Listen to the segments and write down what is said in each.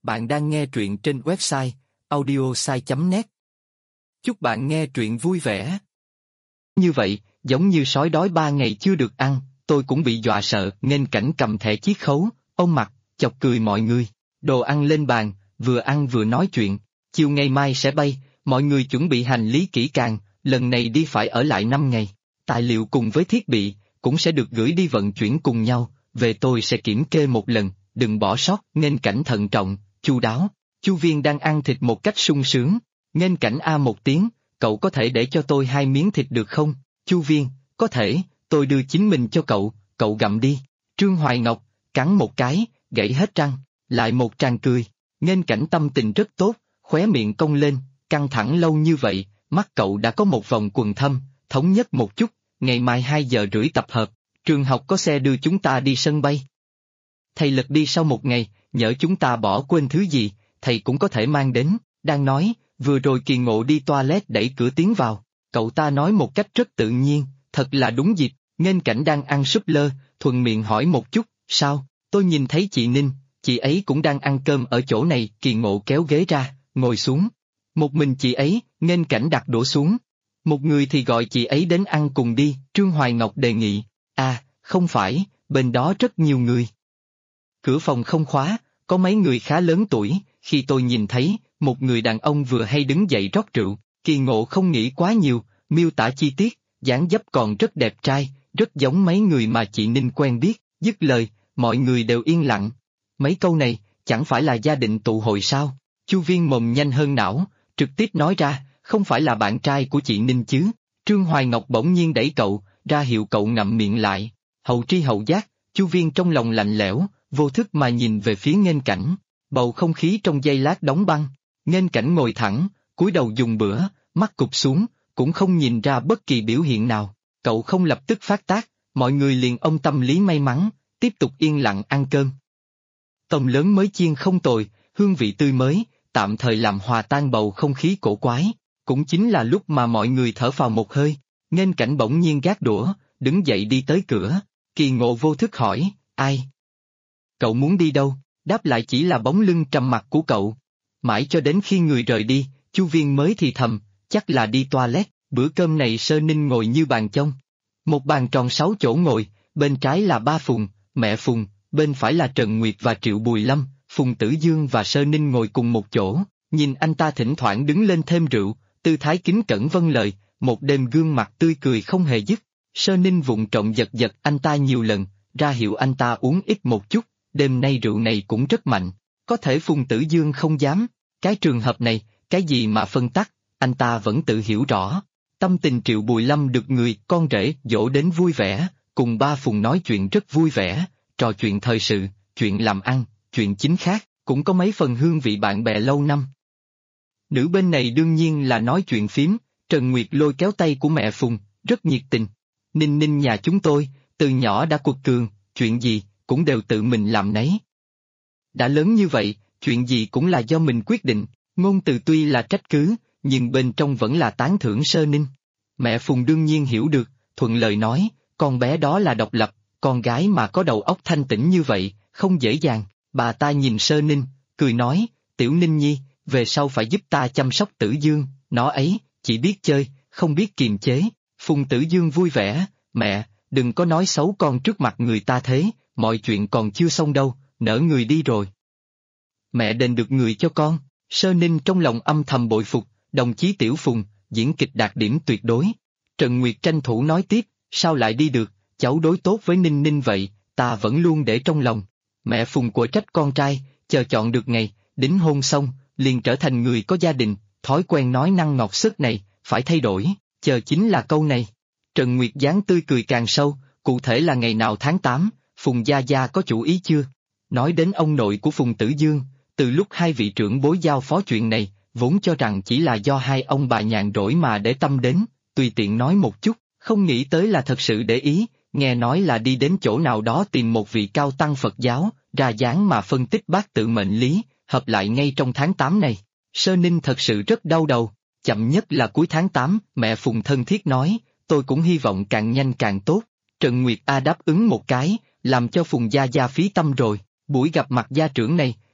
Bạn đang nghe truyện trên website audiosai.net. Chúc bạn nghe truyện vui vẻ. Như vậy, giống như sói đói 3 ngày chưa được ăn, tôi cũng bị dọa sợ nên cảnh cầm thẻ chiết khấu, ông mặt, chọc cười mọi người. Đồ ăn lên bàn, vừa ăn vừa nói chuyện. Chiều ngày mai sẽ bay, mọi người chuẩn bị hành lý kỹ càng, lần này đi phải ở lại 5 ngày. Tài liệu cùng với thiết bị, cũng sẽ được gửi đi vận chuyển cùng nhau, về tôi sẽ kiểm kê một lần, đừng bỏ sót, nên cảnh thận trọng, chu đáo. Chu Viên đang ăn thịt một cách sung sướng, nghênh cảnh a một tiếng, cậu có thể để cho tôi 2 miếng thịt được không? Chu Viên, có thể, tôi đưa chính mình cho cậu gặm đi. Trương Hoài Ngọc, cắn một cái, gãy hết răng, lại một tràng cười, nghênh cảnh tâm tình rất tốt, khóe miệng cong lên, căng thẳng lâu như vậy, mắt cậu đã có một vòng quầng thâm, thống nhất một chút, ngày mai 2 giờ rưỡi tập hợp, trường học có xe đưa chúng ta đi sân bay. Thầy lật đi sau một ngày, nhỡ chúng ta bỏ quên thứ gì, thầy cũng có thể mang đến, đang nói, vừa rồi Kỳ Ngộ đi toilet đẩy cửa tiến vào, cậu ta nói một cách rất tự nhiên, thật là đúng dịp, nghênh cảnh đang ăn súp lơ, thuận miệng hỏi một chút, sao, tôi nhìn thấy chị Ninh, chị ấy cũng đang ăn cơm ở chỗ này, Kỳ Ngộ kéo ghế ra, ngồi xuống. Một mình chị ấy, nghênh cảnh đặt đũa xuống. Một người thì gọi chị ấy đến ăn cùng đi, Trương Hoài Ngọc đề nghị, không phải, bên đó rất nhiều người. Cửa phòng không khóa, có mấy người khá lớn tuổi, khi tôi nhìn thấy, một người đàn ông vừa hay đứng dậy rót rượu, Kỳ Ngộ không nghĩ quá nhiều, miêu tả chi tiết, dáng dấp còn rất đẹp trai, rất giống mấy người mà chị Ninh quen biết, dứt lời, mọi người đều yên lặng. Mấy câu này, chẳng phải là gia định tụ hội sao? Chu Viên mồm nhanh hơn não, trực tiếp nói ra, không phải là bạn trai của chị Ninh chứ? Trương Hoài Ngọc bỗng nhiên đẩy cậu, ra hiệu cậu ngậm miệng lại, hậu tri hậu giác, Chu Viên trong lòng lạnh lẽo, vô thức mà nhìn về phía nghênh cảnh, bầu không khí trong giây lát đóng băng, nghênh cảnh ngồi thẳng, cúi đầu dùng bữa, mắt cụp xuống, cũng không nhìn ra bất kỳ biểu hiện nào, cậu không lập tức phát tác, mọi người liền ông tâm lý may mắn, tiếp tục yên lặng ăn cơm. Tôm lớn mới chiên không tồi, hương vị tươi mới, tạm thời làm hòa tan bầu không khí cổ quái, cũng chính là lúc mà mọi người thở phào một hơi, nghênh cảnh bỗng nhiên gác đũa, đứng dậy đi tới cửa, Kỳ Ngộ vô thức hỏi, ai? Cậu muốn đi đâu? Đáp lại chỉ là bóng lưng trầm mặc của cậu. Mãi cho đến khi người rời đi, Chu Viên mới thì thầm, chắc là đi toilet, bữa cơm này Sơ Ninh ngồi như bàn chông. Một bàn tròn 6 chỗ ngồi, bên trái là ba Phùng, mẹ Phùng, bên phải là Trần Nguyệt và Triệu Bùi Lâm, Phùng Tử Dương và Sơ Ninh ngồi cùng một chỗ, nhìn anh ta thỉnh thoảng đứng lên thêm rượu, tư thái kính cẩn vâng lời, một đêm gương mặt tươi cười không hề dứt. Sơ Ninh vụng trộm giật giật anh ta nhiều lần, ra hiệu anh ta uống ít một chút, đêm nay rượu này cũng rất mạnh, có thể Phùng Tử Dương không dám, cái trường hợp này, cái gì mà phân tắc, anh ta vẫn tự hiểu rõ. Tâm tình Triệu Bùi Lâm được người con rể dỗ đến vui vẻ, cùng ba Phùng nói chuyện rất vui vẻ, trò chuyện thời sự, chuyện làm ăn, chuyện chính khác, cũng có mấy phần hương vị bạn bè lâu năm. Nữ bên này đương nhiên là nói chuyện phím, Trần Nguyệt lôi kéo tay của mẹ Phùng, rất nhiệt tình. Ninh Ninh nhà chúng tôi, từ nhỏ đã quật cường, chuyện gì, cũng đều tự mình làm nấy. Đã lớn như vậy, chuyện gì cũng là do mình quyết định, ngôn từ tuy là trách cứ, nhưng bên trong vẫn là tán thưởng Sơ Ninh. Mẹ Phùng đương nhiên hiểu được, thuận lời nói, con bé đó là độc lập, con gái mà có đầu óc thanh tĩnh như vậy, không dễ dàng. Bà ta nhìn Sơ Ninh, cười nói, Tiểu Ninh Nhi, về sau phải giúp ta chăm sóc Tử Dương, nó ấy, chỉ biết chơi, không biết kiềm chế. Phùng Tử Dương vui vẻ, mẹ, đừng có nói xấu con trước mặt người ta thế, mọi chuyện còn chưa xong đâu, nỡ người đi rồi. Mẹ đền được người cho con. Sơ Ninh trong lòng âm thầm bội phục, đồng chí Tiểu Phùng, diễn kịch đạt điểm tuyệt đối. Trần Nguyệt tranh thủ nói tiếp, sao lại đi được, cháu đối tốt với Ninh Ninh vậy, ta vẫn luôn để trong lòng. Mẹ Phùng của trách con trai, chờ chọn được ngày, đính hôn xong, liền trở thành người có gia đình, thói quen nói năng ngọt sức này, phải thay đổi, chờ chính là câu này. Trần Nguyệt dáng tươi cười càng sâu, cụ thể là ngày nào tháng 8, Phùng Gia Gia có chủ ý chưa? Nói đến ông nội của Phùng Tử Dương, từ lúc hai vị trưởng bối giao phó chuyện này, vốn cho rằng chỉ là do hai ông bà nhàn rỗi mà để tâm đến, tùy tiện nói một chút, không nghĩ tới là thật sự để ý, nghe nói là đi đến chỗ nào đó tìm một vị cao tăng Phật giáo, ra dáng mà phân tích bát tự mệnh lý, hợp lại ngay trong tháng 8 này. Sơ Ninh thật sự rất đau đầu, chậm nhất là cuối tháng 8, mẹ Phùng thân thiết nói, tôi cũng hy vọng càng nhanh càng tốt. Trần Nguyệt A đáp ứng một cái, làm cho Phùng Gia Gia phí tâm rồi, buổi gặp mặt gia trưởng này,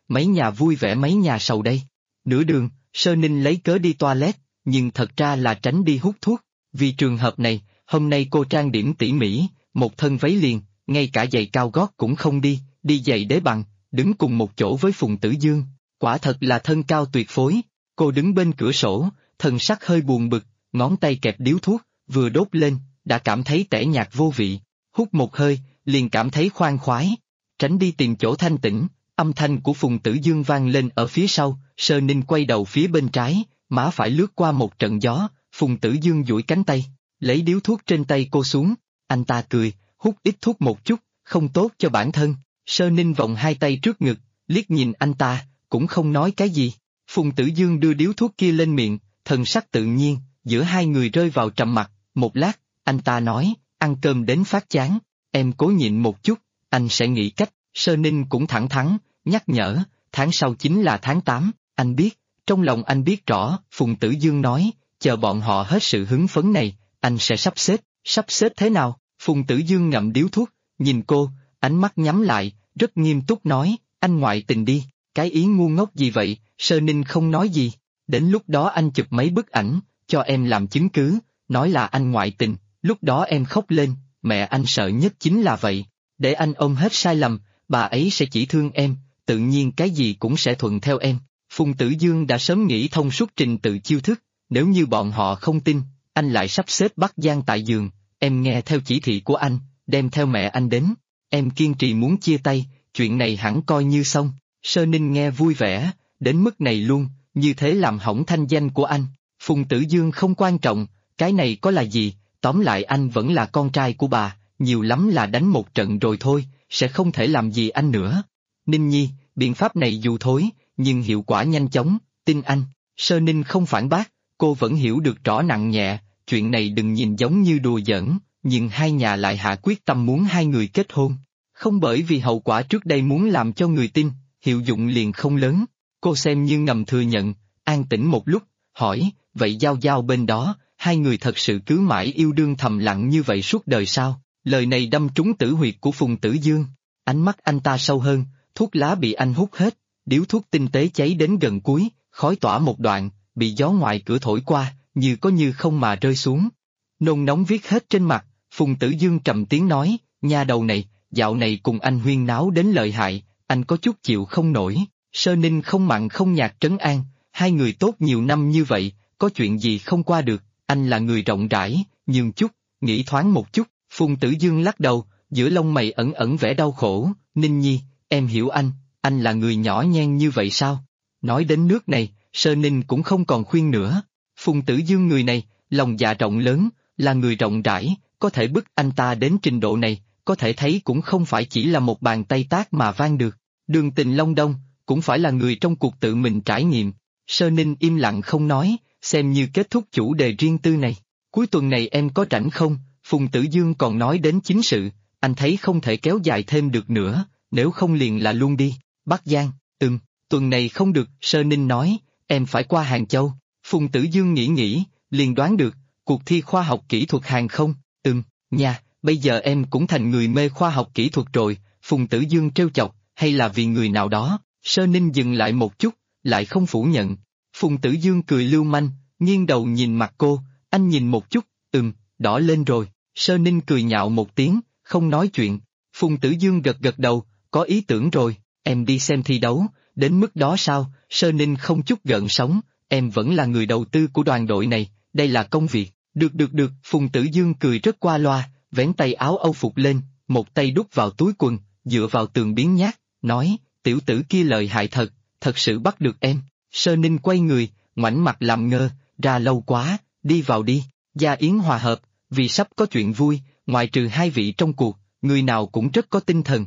mấy nhà vui vẻ mấy nhà sầu đây. Nửa đường, Sơ Ninh lấy cớ đi toilet, nhưng thật ra là tránh đi hút thuốc. Vì trường hợp này, hôm nay cô trang điểm tỉ mỉ, một thân váy liền, ngay cả giày cao gót cũng không đi, đi giày đế bằng, đứng cùng một chỗ với Phùng Tử Dương. Quả thật là thân cao tuyệt phối. Cô đứng bên cửa sổ, thần sắc hơi buồn bực, ngón tay kẹp điếu thuốc, vừa đốt lên, đã cảm thấy tẻ nhạt vô vị. Hút một hơi, liền cảm thấy khoan khoái. Tránh đi tìm chỗ thanh tĩnh, âm thanh của Phùng Tử Dương vang lên ở phía sau, Sơ Ninh quay đầu phía bên trái, má phải lướt qua một trận gió, Phùng Tử Dương duỗi cánh tay, lấy điếu thuốc trên tay cô xuống. Anh ta cười, hút ít thuốc một chút, không tốt cho bản thân. Sơ Ninh vòng hai tay trước ngực, liếc nhìn anh ta, cũng không nói cái gì. Phùng Tử Dương đưa điếu thuốc kia lên miệng, thần sắc tự nhiên, giữa hai người rơi vào trầm mặc. Một lát, anh ta nói, ăn cơm đến phát chán, em cố nhịn một chút, anh sẽ nghĩ cách. Sơ Ninh cũng thẳng thắn, nhắc nhở, tháng sau chính là tháng 8, anh biết, trong lòng anh biết rõ. Phùng Tử Dương nói, chờ bọn họ hết sự hứng phấn này, anh sẽ sắp xếp thế nào? Phùng Tử Dương ngậm điếu thuốc, nhìn cô, ánh mắt nhắm lại, rất nghiêm túc nói, anh ngoại tình đi, cái ý ngu ngốc gì vậy? Sơ Ninh không nói gì, đến lúc đó anh chụp mấy bức ảnh, cho em làm chứng cứ, nói là anh ngoại tình, lúc đó em khóc lên, mẹ anh sợ nhất chính là vậy, để anh ôm hết sai lầm, bà ấy sẽ chỉ thương em, tự nhiên cái gì cũng sẽ thuận theo em. Phùng Tử Dương đã sớm nghĩ thông suốt trình tự chiêu thức, nếu như bọn họ không tin, anh lại sắp xếp bắt gian tại giường, em nghe theo chỉ thị của anh, đem theo mẹ anh đến, em kiên trì muốn chia tay, chuyện này hẳn coi như xong. Sơ Ninh nghe vui vẻ, đến mức này luôn, như thế làm hỏng thanh danh của anh. Phùng Tử Dương không quan trọng, cái này có là gì, tóm lại anh vẫn là con trai của bà, nhiều lắm là đánh một trận rồi thôi, sẽ không thể làm gì anh nữa. Ninh Nhi, biện pháp này dù thối, nhưng hiệu quả nhanh chóng, tin anh. Sơ Ninh không phản bác, cô vẫn hiểu được rõ nặng nhẹ, chuyện này đừng nhìn giống như đùa giỡn, nhưng hai nhà lại hạ quyết tâm muốn hai người kết hôn. Không bởi vì hậu quả trước đây muốn làm cho người tin, hiệu dụng liền không lớn. Cô xem như ngầm thừa nhận, an tĩnh một lúc, hỏi, vậy Giao Giao bên đó, hai người thật sự cứ mãi yêu đương thầm lặng như vậy suốt đời sao? Lời này đâm trúng tử huyệt của Phùng Tử Dương. Ánh mắt anh ta sâu hơn, thuốc lá bị anh hút hết, điếu thuốc tinh tế cháy đến gần cuối, khói tỏa một đoạn, bị gió ngoài cửa thổi qua, như có như không mà rơi xuống. Nôn nóng viết hết trên mặt, Phùng Tử Dương trầm tiếng nói, nha đầu này, dạo này cùng anh huyên náo đến lợi hại, anh có chút chịu không nổi. Sơ Ninh không mặn không nhạt trấn an, hai người tốt nhiều năm như vậy, có chuyện gì không qua được, anh là người rộng rãi, nhường chút, nghĩ thoáng một chút. Phùng Tử Dương lắc đầu, giữa lông mày ẩn ẩn vẻ đau khổ, Ninh Nhi, em hiểu anh là người nhỏ nhen như vậy sao? Nói đến nước này, Sơ Ninh cũng không còn khuyên nữa. Phùng Tử Dương người này, lòng dạ rộng lớn, là người rộng rãi, có thể bức anh ta đến trình độ này, có thể thấy cũng không phải chỉ là một bàn tay tát mà vang được. Đường Tình Long Đông, cũng phải là người trong cuộc tự mình trải nghiệm. Sơ Ninh im lặng không nói, xem như kết thúc chủ đề riêng tư này. Cuối tuần này em có rảnh không? Phùng Tử Dương còn nói đến chính sự, anh thấy không thể kéo dài thêm được nữa, nếu không liền là luôn đi. Bắc Giang, tuần này không được, Sơ Ninh nói, em phải qua Hàng Châu. Phùng Tử Dương nghĩ, liền đoán được, cuộc thi khoa học kỹ thuật hàng không, nha, bây giờ em cũng thành người mê khoa học kỹ thuật rồi. Phùng Tử Dương trêu chọc, hay là vì người nào đó? Sơ Ninh dừng lại một chút, lại không phủ nhận. Phùng Tử Dương cười lưu manh, nghiêng đầu nhìn mặt cô, anh nhìn một chút, đỏ lên rồi. Sơ Ninh cười nhạo một tiếng, không nói chuyện. Phùng Tử Dương gật đầu, có ý tưởng rồi, em đi xem thi đấu, đến mức đó sao? Sơ Ninh không chút gợn sóng, em vẫn là người đầu tư của đoàn đội này, đây là công việc. Được, Phùng Tử Dương cười rất qua loa, vén tay áo âu phục lên, một tay đút vào túi quần, dựa vào tường biếng nhác, nói, tiểu tử kia lợi hại thật sự bắt được em. Sơ Ninh quay người, ngoảnh mặt làm ngơ, ra lâu quá, đi vào đi. Gia yến hòa hợp, vì sắp có chuyện vui, ngoại trừ hai vị trong cuộc, người nào cũng rất có tinh thần.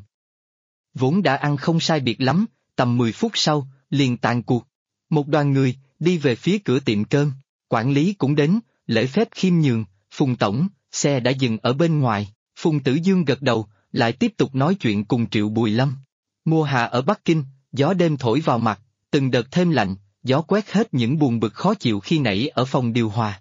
Vốn đã ăn không sai biệt lắm, tầm 10 phút sau, liền tàn cuộc. Một đoàn người, đi về phía cửa tiệm cơm, quản lý cũng đến, lễ phép khiêm nhường, Phùng Tổng, xe đã dừng ở bên ngoài. Phùng Tử Dương gật đầu, lại tiếp tục nói chuyện cùng Triệu Bùi Lâm. Mùa hạ ở Bắc Kinh, gió đêm thổi vào mặt, từng đợt thêm lạnh, gió quét hết những buồn bực khó chịu khi nãy ở phòng điều hòa.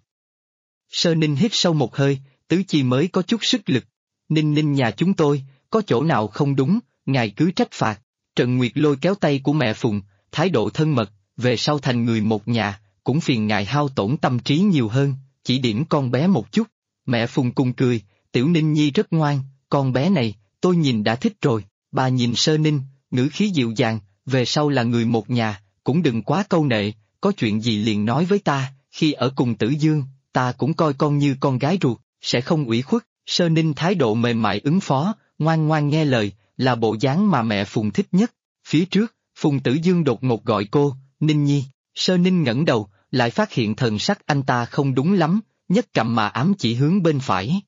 Sơ Ninh hít sâu một hơi, tứ chi mới có chút sức lực. Ninh nhà chúng tôi, có chỗ nào không đúng, ngài cứ trách phạt. Trần Nguyệt lôi kéo tay của mẹ Phùng, thái độ thân mật, về sau thành người một nhà, cũng phiền ngại hao tổn tâm trí nhiều hơn, chỉ điểm con bé một chút. Mẹ Phùng cùng cười, Tiểu Ninh Nhi rất ngoan, con bé này, tôi nhìn đã thích rồi. Bà nhìn Sơ Ninh, ngữ khí dịu dàng, về sau là người một nhà, cũng đừng quá câu nệ, có chuyện gì liền nói với ta, khi ở cùng Tử Dương, ta cũng coi con như con gái ruột, sẽ không ủy khuất. Sơ Ninh thái độ mềm mại ứng phó, ngoan ngoan nghe lời, là bộ dáng mà mẹ Phùng thích nhất. Phía trước, Phùng Tử Dương đột ngột gọi cô, Ninh Nhi. Sơ Ninh ngẩng đầu, lại phát hiện thần sắc anh ta không đúng lắm, nhất cầm mà ám chỉ hướng bên phải.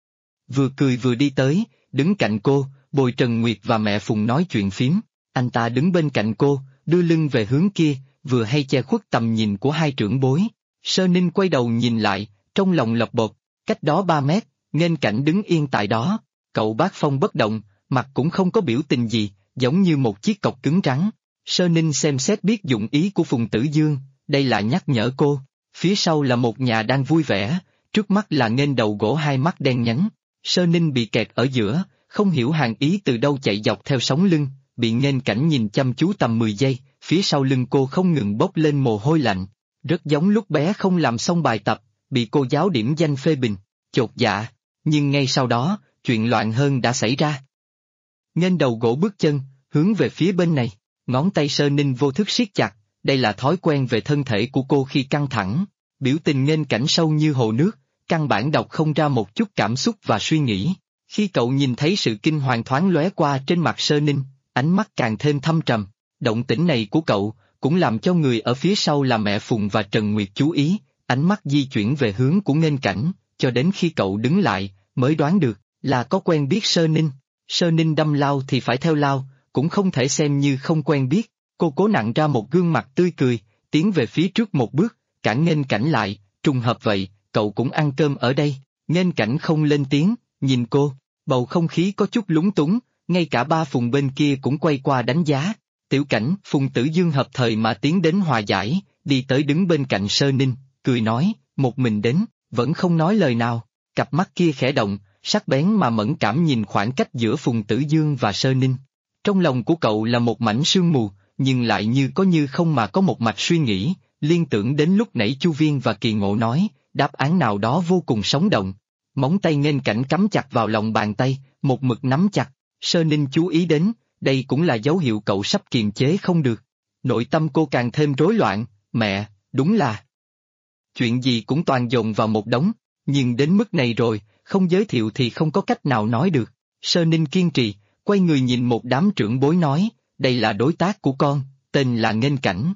Vừa cười vừa đi tới, đứng cạnh cô, bồi Trần Nguyệt và mẹ Phùng nói chuyện phím. Anh ta đứng bên cạnh cô, đưa lưng về hướng kia, vừa hay che khuất tầm nhìn của hai trưởng bối. Sơ Ninh quay đầu nhìn lại, trong lòng lộc bột, cách đó 3 mét, Nghênh Cảnh đứng yên tại đó. Cậu Bác Phong bất động, mặt cũng không có biểu tình gì, giống như một chiếc cọc cứng rắn. Sơ Ninh xem xét biết dụng ý của Phùng Tử Dương, đây là nhắc nhở cô. Phía sau là một nhà đang vui vẻ, trước mắt là Nghênh đầu gỗ hai mắt đen nhánh. Sơ Ninh bị kẹt ở giữa, không hiểu hàng ý từ đâu chạy dọc theo sóng lưng, bị Nghênh Cảnh nhìn chăm chú tầm 10 giây, phía sau lưng cô không ngừng bốc lên mồ hôi lạnh. Rất giống lúc bé không làm xong bài tập, bị cô giáo điểm danh phê bình, chột dạ. Nhưng ngay sau đó, chuyện loạn hơn đã xảy ra. Nghênh đầu gỗ bước chân, hướng về phía bên này, ngón tay Sơ Ninh vô thức siết chặt, đây là thói quen về thân thể của cô khi căng thẳng. Biểu tình Nghênh Cảnh sâu như hồ nước, căn bản đọc không ra một chút cảm xúc và suy nghĩ. Khi cậu nhìn thấy sự kinh hoàng thoáng lóe qua trên mặt Sơ Ninh, ánh mắt càng thêm thâm trầm. Động tĩnh này của cậu cũng làm cho người ở phía sau là mẹ Phùng và Trần Nguyệt chú ý, ánh mắt di chuyển về hướng của Nghênh Cảnh, cho đến khi cậu đứng lại, mới đoán được là có quen biết Sơ Ninh. Sơ Ninh đâm lao thì phải theo lao, cũng không thể xem như không quen biết. Cô cố nặn ra một gương mặt tươi cười, tiến về phía trước một bước, cản Nghênh Cảnh lại. Trùng hợp vậy, cậu cũng ăn cơm ở đây. Nghênh Cảnh không lên tiếng, nhìn cô, bầu không khí có chút lúng túng, ngay cả ba Phùng bên kia cũng quay qua đánh giá. Tiểu Cảnh, Phùng Tử Dương hợp thời mà tiến đến hòa giải, đi tới đứng bên cạnh Sơ Ninh, cười nói, một mình đến, vẫn không nói lời nào. Cặp mắt kia khẽ động, sắc bén mà mẫn cảm nhìn khoảng cách giữa Phùng Tử Dương và Sơ Ninh. Trong lòng của cậu là một mảnh sương mù, nhưng lại như có như không mà có một mạch suy nghĩ, liên tưởng đến lúc nãy Chu Viên và Kỳ Ngộ nói, đáp án nào đó vô cùng sống động. Móng tay Nghênh Cảnh cắm chặt vào lòng bàn tay, một mực nắm chặt. Sơ Ninh chú ý đến, đây cũng là dấu hiệu cậu sắp kiềm chế không được. Nội tâm cô càng thêm rối loạn, mẹ, đúng là chuyện gì cũng toàn dồn vào một đống, nhưng đến mức này rồi, không giới thiệu thì không có cách nào nói được. Sơ Ninh kiên trì, quay người nhìn một đám trưởng bối nói, đây là đối tác của con, tên là Nghênh Cảnh.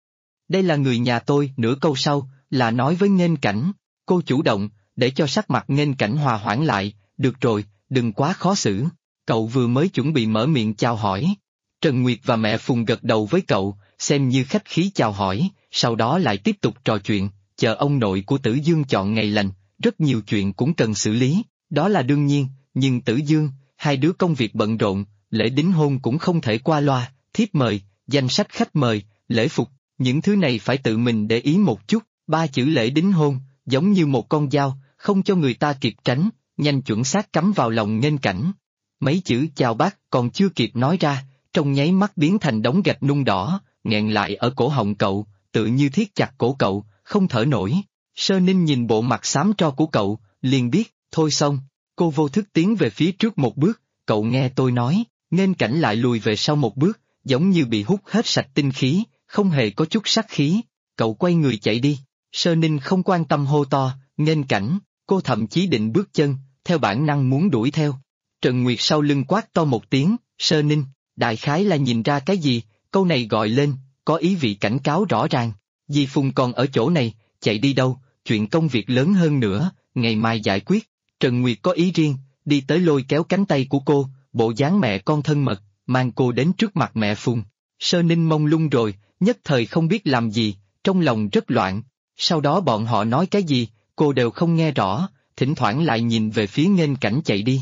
Đây là người nhà tôi, nửa câu sau, là nói với Nghênh Cảnh. Cô chủ động, để cho sắc mặt Nghênh Cảnh hòa hoãn lại, được rồi, đừng quá khó xử. Cậu vừa mới chuẩn bị mở miệng chào hỏi. Trần Nguyệt và mẹ Phùng gật đầu với cậu, xem như khách khí chào hỏi, sau đó lại tiếp tục trò chuyện, chờ ông nội của Tử Dương chọn ngày lành, rất nhiều chuyện cũng cần xử lý, đó là đương nhiên, nhưng Tử Dương, hai đứa công việc bận rộn, lễ đính hôn cũng không thể qua loa, thiếp mời, danh sách khách mời, lễ phục, những thứ này phải tự mình để ý một chút. 3 chữ lễ đính hôn, giống như một con dao, không cho người ta kịp tránh, nhanh chuẩn xác cắm vào lòng Nghênh Cảnh. Mấy chữ chào bác còn chưa kịp nói ra, trong nháy mắt biến thành đống gạch nung đỏ, nghẹn lại ở cổ họng cậu, tự như thiết chặt cổ cậu, không thở nổi. Sơ Ninh nhìn bộ mặt xám tro của cậu, liền biết, thôi xong, cô vô thức tiến về phía trước một bước, cậu nghe tôi nói. Nghênh Cảnh lại lùi về sau một bước, giống như bị hút hết sạch tinh khí, không hề có chút sát khí. Cậu quay người chạy đi. Sơ Ninh không quan tâm hô to, Nghênh Cảnh, cô thậm chí định bước chân, theo bản năng muốn đuổi theo. Trần Nguyệt sau lưng quát to một tiếng, Sơ Ninh, đại khái là nhìn ra cái gì, câu này gọi lên, có ý vị cảnh cáo rõ ràng. Dì Phùng còn ở chỗ này, chạy đi đâu, chuyện công việc lớn hơn nữa, ngày mai giải quyết. Trần Nguyệt có ý riêng, đi tới lôi kéo cánh tay của cô, bộ dáng mẹ con thân mật, mang cô đến trước mặt mẹ Phùng. Sơ Ninh mông lung rồi, nhất thời không biết làm gì, trong lòng rất loạn. Sau đó bọn họ nói cái gì, cô đều không nghe rõ, thỉnh thoảng lại nhìn về phía Nghênh Cảnh chạy đi.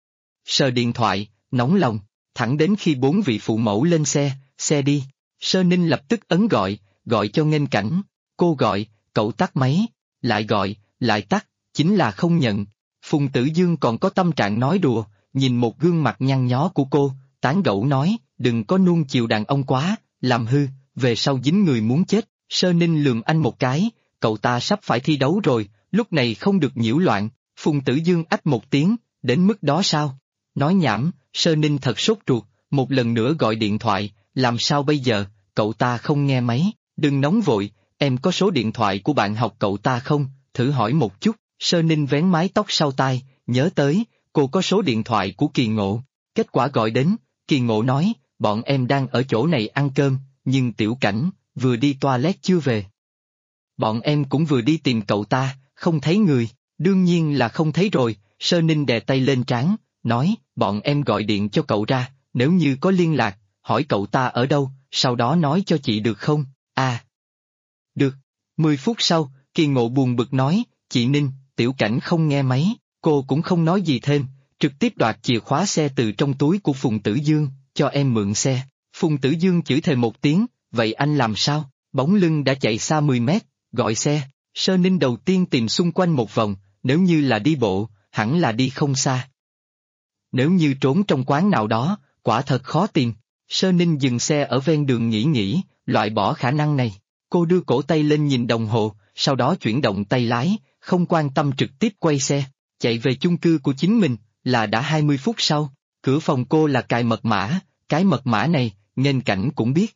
Sờ điện thoại, nóng lòng, thẳng đến khi 4 vị phụ mẫu lên xe đi. Sơ Ninh lập tức ấn gọi cho Nghênh Cảnh. Cô gọi, cậu tắt máy, lại gọi, lại tắt, chính là không nhận. Phùng Tử Dương còn có tâm trạng nói đùa, nhìn một gương mặt nhăn nhó của cô, tán gẫu nói, đừng có nuông chiều đàn ông quá, làm hư, về sau dính người muốn chết. Sơ Ninh lườm anh một cái, cậu ta sắp phải thi đấu rồi, lúc này không được nhiễu loạn. Phùng Tử Dương ách một tiếng, đến mức đó sao? Nói nhảm, Sơ Ninh thật sốt ruột, một lần nữa gọi điện thoại, làm sao bây giờ, cậu ta không nghe máy, đừng nóng vội, em có số điện thoại của bạn học cậu ta không, thử hỏi một chút. Sơ Ninh vén mái tóc sau tai, nhớ tới, cô có số điện thoại của Kỳ Ngộ. Kết quả gọi đến, Kỳ Ngộ nói, bọn em đang ở chỗ này ăn cơm, nhưng Tiểu Cảnh, vừa đi toilet chưa về. Bọn em cũng vừa đi tìm cậu ta, không thấy người, đương nhiên là không thấy rồi. Sơ Ninh đè tay lên trán, nói, bọn em gọi điện cho cậu ra, nếu như có liên lạc, hỏi cậu ta ở đâu, sau đó nói cho chị được không? À. Được. 10 phút sau, Kỳ Ngộ buồn bực nói, chị Ninh, Tiểu Cảnh không nghe máy, cô cũng không nói gì thêm, trực tiếp đoạt chìa khóa xe từ trong túi của Phùng Tử Dương, cho em mượn xe. Phùng Tử Dương chửi thề một tiếng, vậy anh làm sao? Bóng lưng đã chạy xa 10 mét, gọi xe. Sơ Ninh đầu tiên tìm xung quanh một vòng, nếu như là đi bộ, hẳn là đi không xa. Nếu như trốn trong quán nào đó, quả thật khó tìm. Sơ Ninh dừng xe ở ven đường nghĩ, loại bỏ khả năng này. Cô đưa cổ tay lên nhìn đồng hồ, sau đó chuyển động tay lái, không quan tâm trực tiếp quay xe, chạy về chung cư của chính mình, là đã 20 phút sau. Cửa phòng cô là cài mật mã, cái mật mã này, Nghênh Cảnh cũng biết.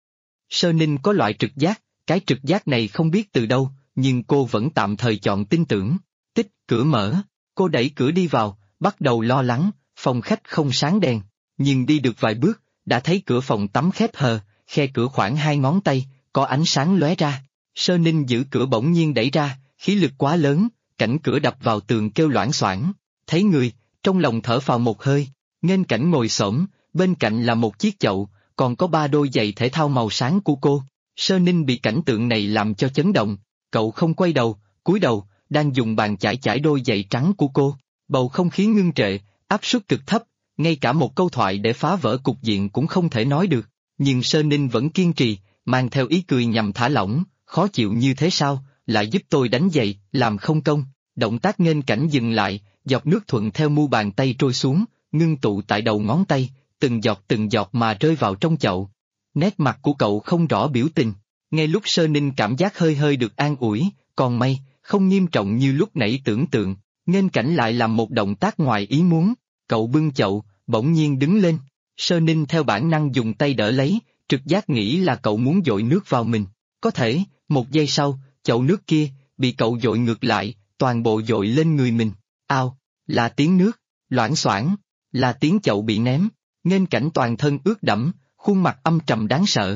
Sơ Ninh có loại trực giác, cái trực giác này không biết từ đâu, nhưng cô vẫn tạm thời chọn tin tưởng. Tích, cửa mở, cô đẩy cửa đi vào, bắt đầu lo lắng, phòng khách không sáng đèn, nhưng đi được vài bước, đã thấy cửa phòng tắm khép hờ, khe cửa khoảng 2 ngón tay, có ánh sáng lóe ra. Sơ Ninh giữ cửa bỗng nhiên đẩy ra, khí lực quá lớn, cảnh cửa đập vào tường kêu loảng xoảng. Thấy người, trong lòng thở phào một hơi. Nghênh Cảnh ngồi xổm, bên cạnh là một chiếc chậu, còn có 3 đôi giày thể thao màu sáng của cô. Sơ Ninh bị cảnh tượng này làm cho chấn động, cậu không quay đầu, cúi đầu, đang dùng bàn chải đôi giày trắng của cô. Bầu không khí ngưng trệ, áp suất cực thấp, ngay cả một câu thoại để phá vỡ cục diện cũng không thể nói được. Nhưng Sơ Ninh vẫn kiên trì, mang theo ý cười nhằm thả lỏng, khó chịu như thế sao, lại giúp tôi đánh giày, làm không công. Động tác Nghênh Cảnh dừng lại, giọt nước thuận theo mu bàn tay trôi xuống, ngưng tụ tại đầu ngón tay, từng giọt mà rơi vào trong chậu. Nét mặt của cậu không rõ biểu tình, ngay lúc Sơ Ninh cảm giác hơi được an ủi, còn may, không nghiêm trọng như lúc nãy tưởng tượng. Nghênh Cảnh lại làm một động tác ngoài ý muốn, cậu bưng chậu, bỗng nhiên đứng lên. Sơ Ninh theo bản năng dùng tay đỡ lấy, trực giác nghĩ là cậu muốn dội nước vào mình. Có thể, một giây sau, chậu nước kia, bị cậu dội ngược lại, toàn bộ dội lên người mình. Ao, là tiếng nước, loảng xoảng, là tiếng chậu bị ném. Nghênh Cảnh toàn thân ướt đẫm, khuôn mặt âm trầm đáng sợ.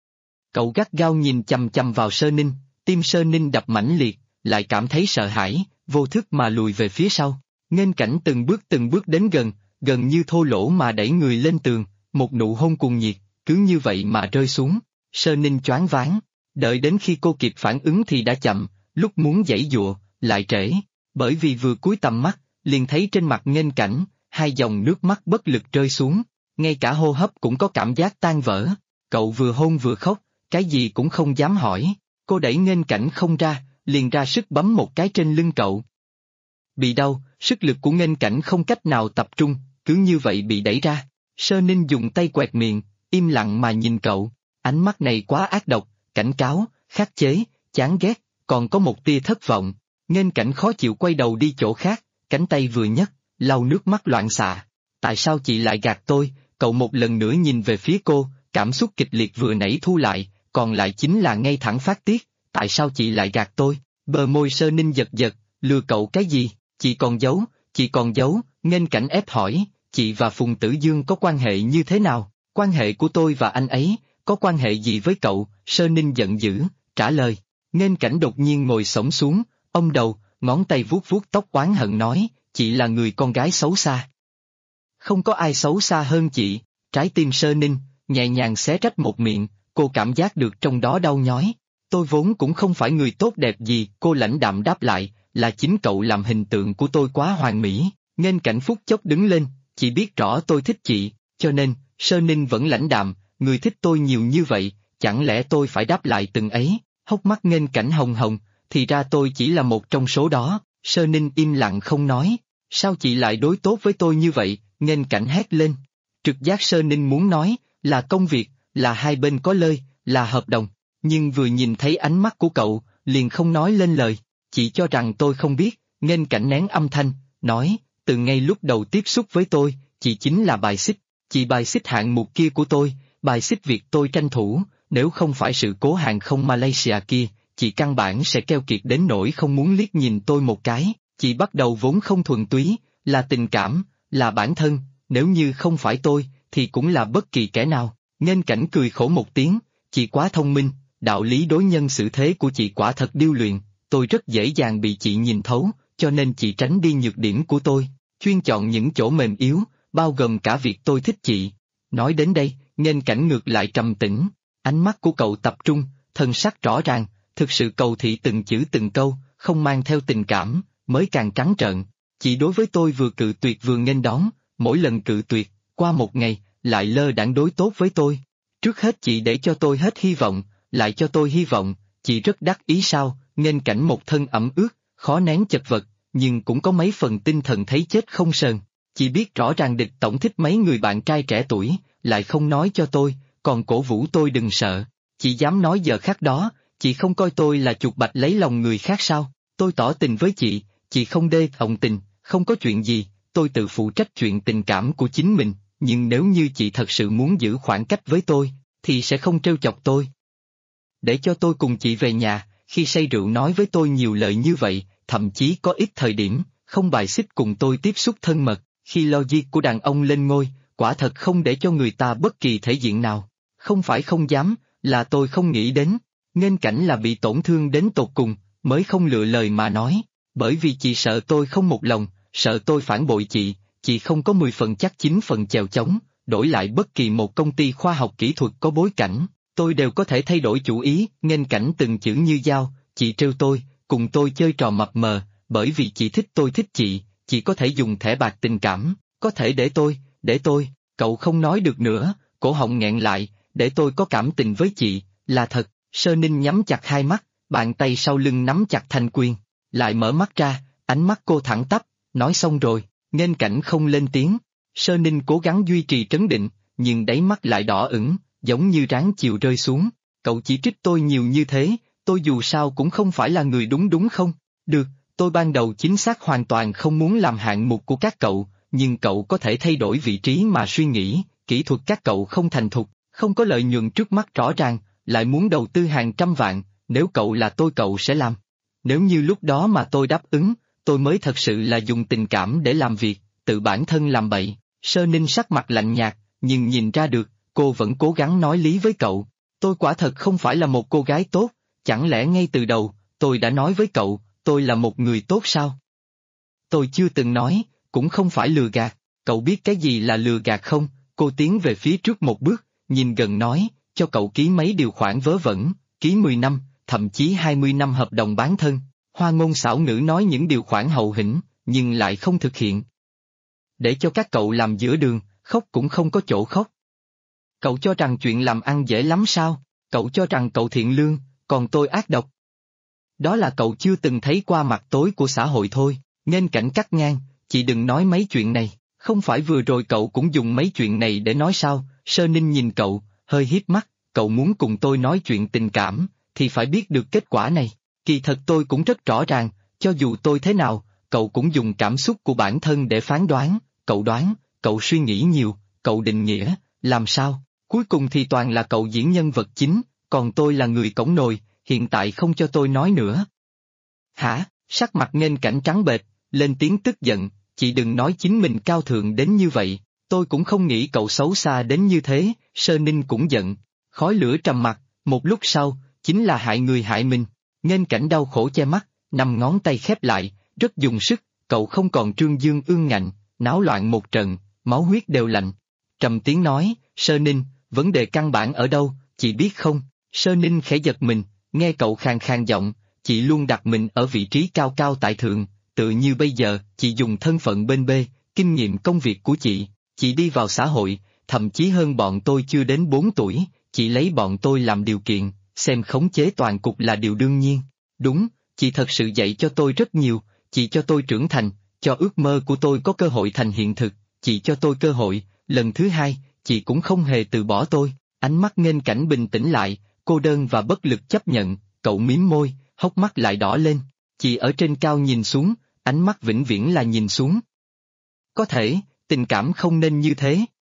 Cậu gắt gao nhìn chằm chằm vào Sơ Ninh, tim Sơ Ninh đập mãnh liệt, lại cảm thấy sợ hãi, vô thức mà lùi về phía sau. Nghênh Cảnh từng bước đến gần như thô lỗ mà đẩy người lên tường, một nụ hôn cuồng nhiệt, cứ như vậy mà rơi xuống. Sơ Ninh choáng váng, đợi đến khi cô kịp phản ứng thì đã chậm, lúc muốn giãy giụa, lại trễ, bởi vì vừa cúi tầm mắt, liền thấy trên mặt Nghênh Cảnh, 2 dòng nước mắt bất lực rơi xuống, ngay cả hô hấp cũng có cảm giác tan vỡ. Cậu vừa hôn vừa khóc, cái gì cũng không dám hỏi. Cô đẩy Nghênh Cảnh không ra, liền ra sức bấm một cái trên lưng cậu. Bị đau, sức lực của Nghênh Cảnh không cách nào tập trung, cứ như vậy bị đẩy ra. Sơ Ninh dùng tay quẹt miệng, im lặng mà nhìn cậu, ánh mắt này quá ác độc, cảnh cáo, khắc chế, chán ghét, còn có một tia thất vọng. Nghênh Cảnh khó chịu quay đầu đi chỗ khác, cánh tay vừa nhấc, lau nước mắt loạn xạ. Tại sao chị lại gạt tôi? Cậu một lần nữa nhìn về phía cô, cảm xúc kịch liệt vừa nãy thu lại, còn lại chính là ngay thẳng phát tiết. Tại sao chị lại gạt tôi? Bờ môi Sơ Ninh giật, lừa cậu cái gì? Chị còn giấu, Nghênh Cảnh ép hỏi, chị và Phùng Tử Dương có quan hệ như thế nào? Quan hệ của tôi và anh ấy, có quan hệ gì với cậu? Sơ Ninh giận dữ, trả lời. Nghênh Cảnh đột nhiên ngồi xổm xuống, ôm đầu, ngón tay vuốt tóc oán hận nói, chị là người con gái xấu xa. Không có ai xấu xa hơn chị. Trái tim Sơ Ninh, nhẹ nhàng xé rách một miệng, cô cảm giác được trong đó đau nhói. Tôi vốn cũng không phải người tốt đẹp gì, cô lãnh đạm đáp lại, là chính cậu làm hình tượng của tôi quá hoàn mỹ. Nghênh Cảnh phút chốc đứng lên, chị biết rõ tôi thích chị, cho nên, Sơ Ninh vẫn lãnh đạm, người thích tôi nhiều như vậy, chẳng lẽ tôi phải đáp lại từng ấy? Hốc mắt Nghênh Cảnh hồng hồng, thì ra tôi chỉ là một trong số đó. Sơ Ninh im lặng không nói, sao chị lại đối tốt với tôi như vậy? Nghênh Cảnh hét lên. Trực giác Sơ Ninh muốn nói, là công việc, là hai bên có lợi, là hợp đồng. Nhưng vừa nhìn thấy ánh mắt của cậu, liền không nói lên lời. Chị cho rằng tôi không biết, Nghênh Cảnh nén âm thanh, nói, từ ngay lúc đầu tiếp xúc với tôi, chị chính là bài xích. Chị bài xích hạng mục kia của tôi, bài xích việc tôi tranh thủ, nếu không phải sự cố hàng không Malaysia kia, chị căn bản sẽ keo kiệt đến nỗi không muốn liếc nhìn tôi một cái. Chị bắt đầu vốn không thuần túy, là tình cảm, là bản thân, nếu như không phải tôi, thì cũng là bất kỳ kẻ nào. Nghênh Cảnh cười khổ một tiếng, chị quá thông minh, đạo lý đối nhân xử thế của chị quả thật điêu luyện, tôi rất dễ dàng bị chị nhìn thấu, cho nên chị tránh đi nhược điểm của tôi, chuyên chọn những chỗ mềm yếu, bao gồm cả việc tôi thích chị. Nói đến đây, Nghênh Cảnh ngược lại trầm tĩnh, ánh mắt của cậu tập trung, thân sắc rõ ràng, thực sự cầu thị từng chữ từng câu, không mang theo tình cảm, mới càng trắng trợn. Chị đối với tôi vừa cự tuyệt vừa nghênh đón, mỗi lần cự tuyệt, qua một ngày, lại lơ đãng đối tốt với tôi. Trước hết chị để cho tôi hết hy vọng, lại cho tôi hy vọng, chị rất đắc ý sao? Nghênh Cảnh một thân ẩm ướt, khó nén chật vật, nhưng cũng có mấy phần tinh thần thấy chết không sờn. Chị biết rõ ràng địch tổng thích mấy người bạn trai trẻ tuổi, lại không nói cho tôi, còn cổ vũ tôi đừng sợ. Chị dám nói giờ khắc đó, chị không coi tôi là chuột bạch lấy lòng người khác sao? Tôi tỏ tình với chị không đê ọng tình, không có chuyện gì, tôi tự phụ trách chuyện tình cảm của chính mình, nhưng nếu như chị thật sự muốn giữ khoảng cách với tôi, thì sẽ không trêu chọc tôi. Để cho tôi cùng chị về nhà, khi say rượu nói với tôi nhiều lời như vậy, thậm chí có ít thời điểm, không bài xích cùng tôi tiếp xúc thân mật, khi logic của đàn ông lên ngôi, quả thật không để cho người ta bất kỳ thể diện nào. Không phải không dám, là tôi không nghĩ đến. Nghênh Cảnh là bị tổn thương đến tột cùng, mới không lựa lời mà nói, bởi vì chị sợ tôi không một lòng, sợ tôi phản bội chị không có 10 phần chắc 9 phần chèo chống, đổi lại bất kỳ một công ty khoa học kỹ thuật có bối cảnh, tôi đều có thể thay đổi chủ ý. Nghênh Cảnh từng chữ như dao, chị trêu tôi, cùng tôi chơi trò mập mờ, bởi vì chị thích tôi thích chị có thể dùng thẻ bạc tình cảm, có thể để tôi, cậu không nói được nữa, cổ họng nghẹn lại, để tôi có cảm tình với chị, là thật. Sơ Ninh nhắm chặt hai mắt, bàn tay sau lưng nắm chặt thanh quyền, lại mở mắt ra, ánh mắt cô thẳng tắp, nói xong rồi. Nghênh Cảnh không lên tiếng. Sơ Ninh cố gắng duy trì trấn định, nhưng đáy mắt lại đỏ ửng, giống như ráng chiều rơi xuống. Cậu chỉ trích tôi nhiều như thế, tôi dù sao cũng không phải là người đúng không? Được, tôi ban đầu chính xác hoàn toàn không muốn làm hạng mục của các cậu, nhưng cậu có thể thay đổi vị trí mà suy nghĩ, kỹ thuật các cậu không thành thục, không có lợi nhuận trước mắt rõ ràng, lại muốn đầu tư hàng trăm vạn, nếu cậu là tôi cậu sẽ làm. Nếu như lúc đó mà tôi đáp ứng, tôi mới thật sự là dùng tình cảm để làm việc, tự bản thân làm bậy. Sơ Ninh sắc mặt lạnh nhạt, nhưng nhìn ra được, cô vẫn cố gắng nói lý với cậu. Tôi quả thật không phải là một cô gái tốt, chẳng lẽ ngay từ đầu, tôi đã nói với cậu, tôi là một người tốt sao? Tôi chưa từng nói, cũng không phải lừa gạt, cậu biết cái gì là lừa gạt không? Cô tiến về phía trước một bước, nhìn gần nói, cho cậu ký mấy điều khoản vớ vẩn, ký 10 năm, thậm chí 20 năm hợp đồng bán thân. Hoa ngôn xảo ngữ nói những điều khoản hậu hĩnh, nhưng lại không thực hiện. Để cho các cậu làm giữa đường, khóc cũng không có chỗ khóc. Cậu cho rằng chuyện làm ăn dễ lắm sao? Cậu cho rằng cậu thiện lương, còn tôi ác độc. Đó là cậu chưa từng thấy qua mặt tối của xã hội thôi. Nghênh Cảnh cắt ngang, chị đừng nói mấy chuyện này, không phải vừa rồi cậu cũng dùng mấy chuyện này để nói sao? Sơ Ninh nhìn cậu, hơi híp mắt, cậu muốn cùng tôi nói chuyện tình cảm, thì phải biết được kết quả này. Kỳ thật tôi cũng rất rõ ràng, cho dù tôi thế nào, cậu cũng dùng cảm xúc của bản thân để phán đoán, cậu suy nghĩ nhiều, cậu định nghĩa, làm sao, cuối cùng thì toàn là cậu diễn nhân vật chính, còn tôi là người cõng nồi, hiện tại không cho tôi nói nữa. Hả? Sắc mặt Nghênh Cảnh trắng bệch, lên tiếng tức giận, chị đừng nói chính mình cao thượng đến như vậy, tôi cũng không nghĩ cậu xấu xa đến như thế. Sơ Ninh cũng giận, khói lửa trầm mặc, một lúc sau, chính là hại người hại mình. Nghênh Cảnh đau khổ che mắt, 5 ngón tay khép lại, rất dùng sức, cậu không còn trương dương ương ngạnh, náo loạn một trận, máu huyết đều lạnh. Trầm tiếng nói, Sơ Ninh, vấn đề căn bản ở đâu, chị biết không? Sơ Ninh khẽ giật mình, nghe cậu khàn khàn giọng, chị luôn đặt mình ở vị trí cao cao tại thượng, tự như bây giờ, chị dùng thân phận bên bê, kinh nghiệm công việc của chị đi vào xã hội, thậm chí hơn bọn tôi chưa đến 4 tuổi, chị lấy bọn tôi làm điều kiện, xem khống chế toàn cục là điều đương nhiên. Đúng, chị thật sự dạy cho tôi rất nhiều, chị cho tôi trưởng thành, cho ước mơ của tôi có cơ hội thành hiện thực, chị cho tôi cơ hội, lần thứ hai, chị cũng không hề từ bỏ tôi. Ánh mắt Nghênh Cảnh bình tĩnh lại, cô đơn và bất lực chấp nhận, cậu mím môi, hốc mắt lại đỏ lên. Chị ở trên cao nhìn xuống, ánh mắt vĩnh viễn là nhìn xuống. Có thể, tình cảm không nên như thế.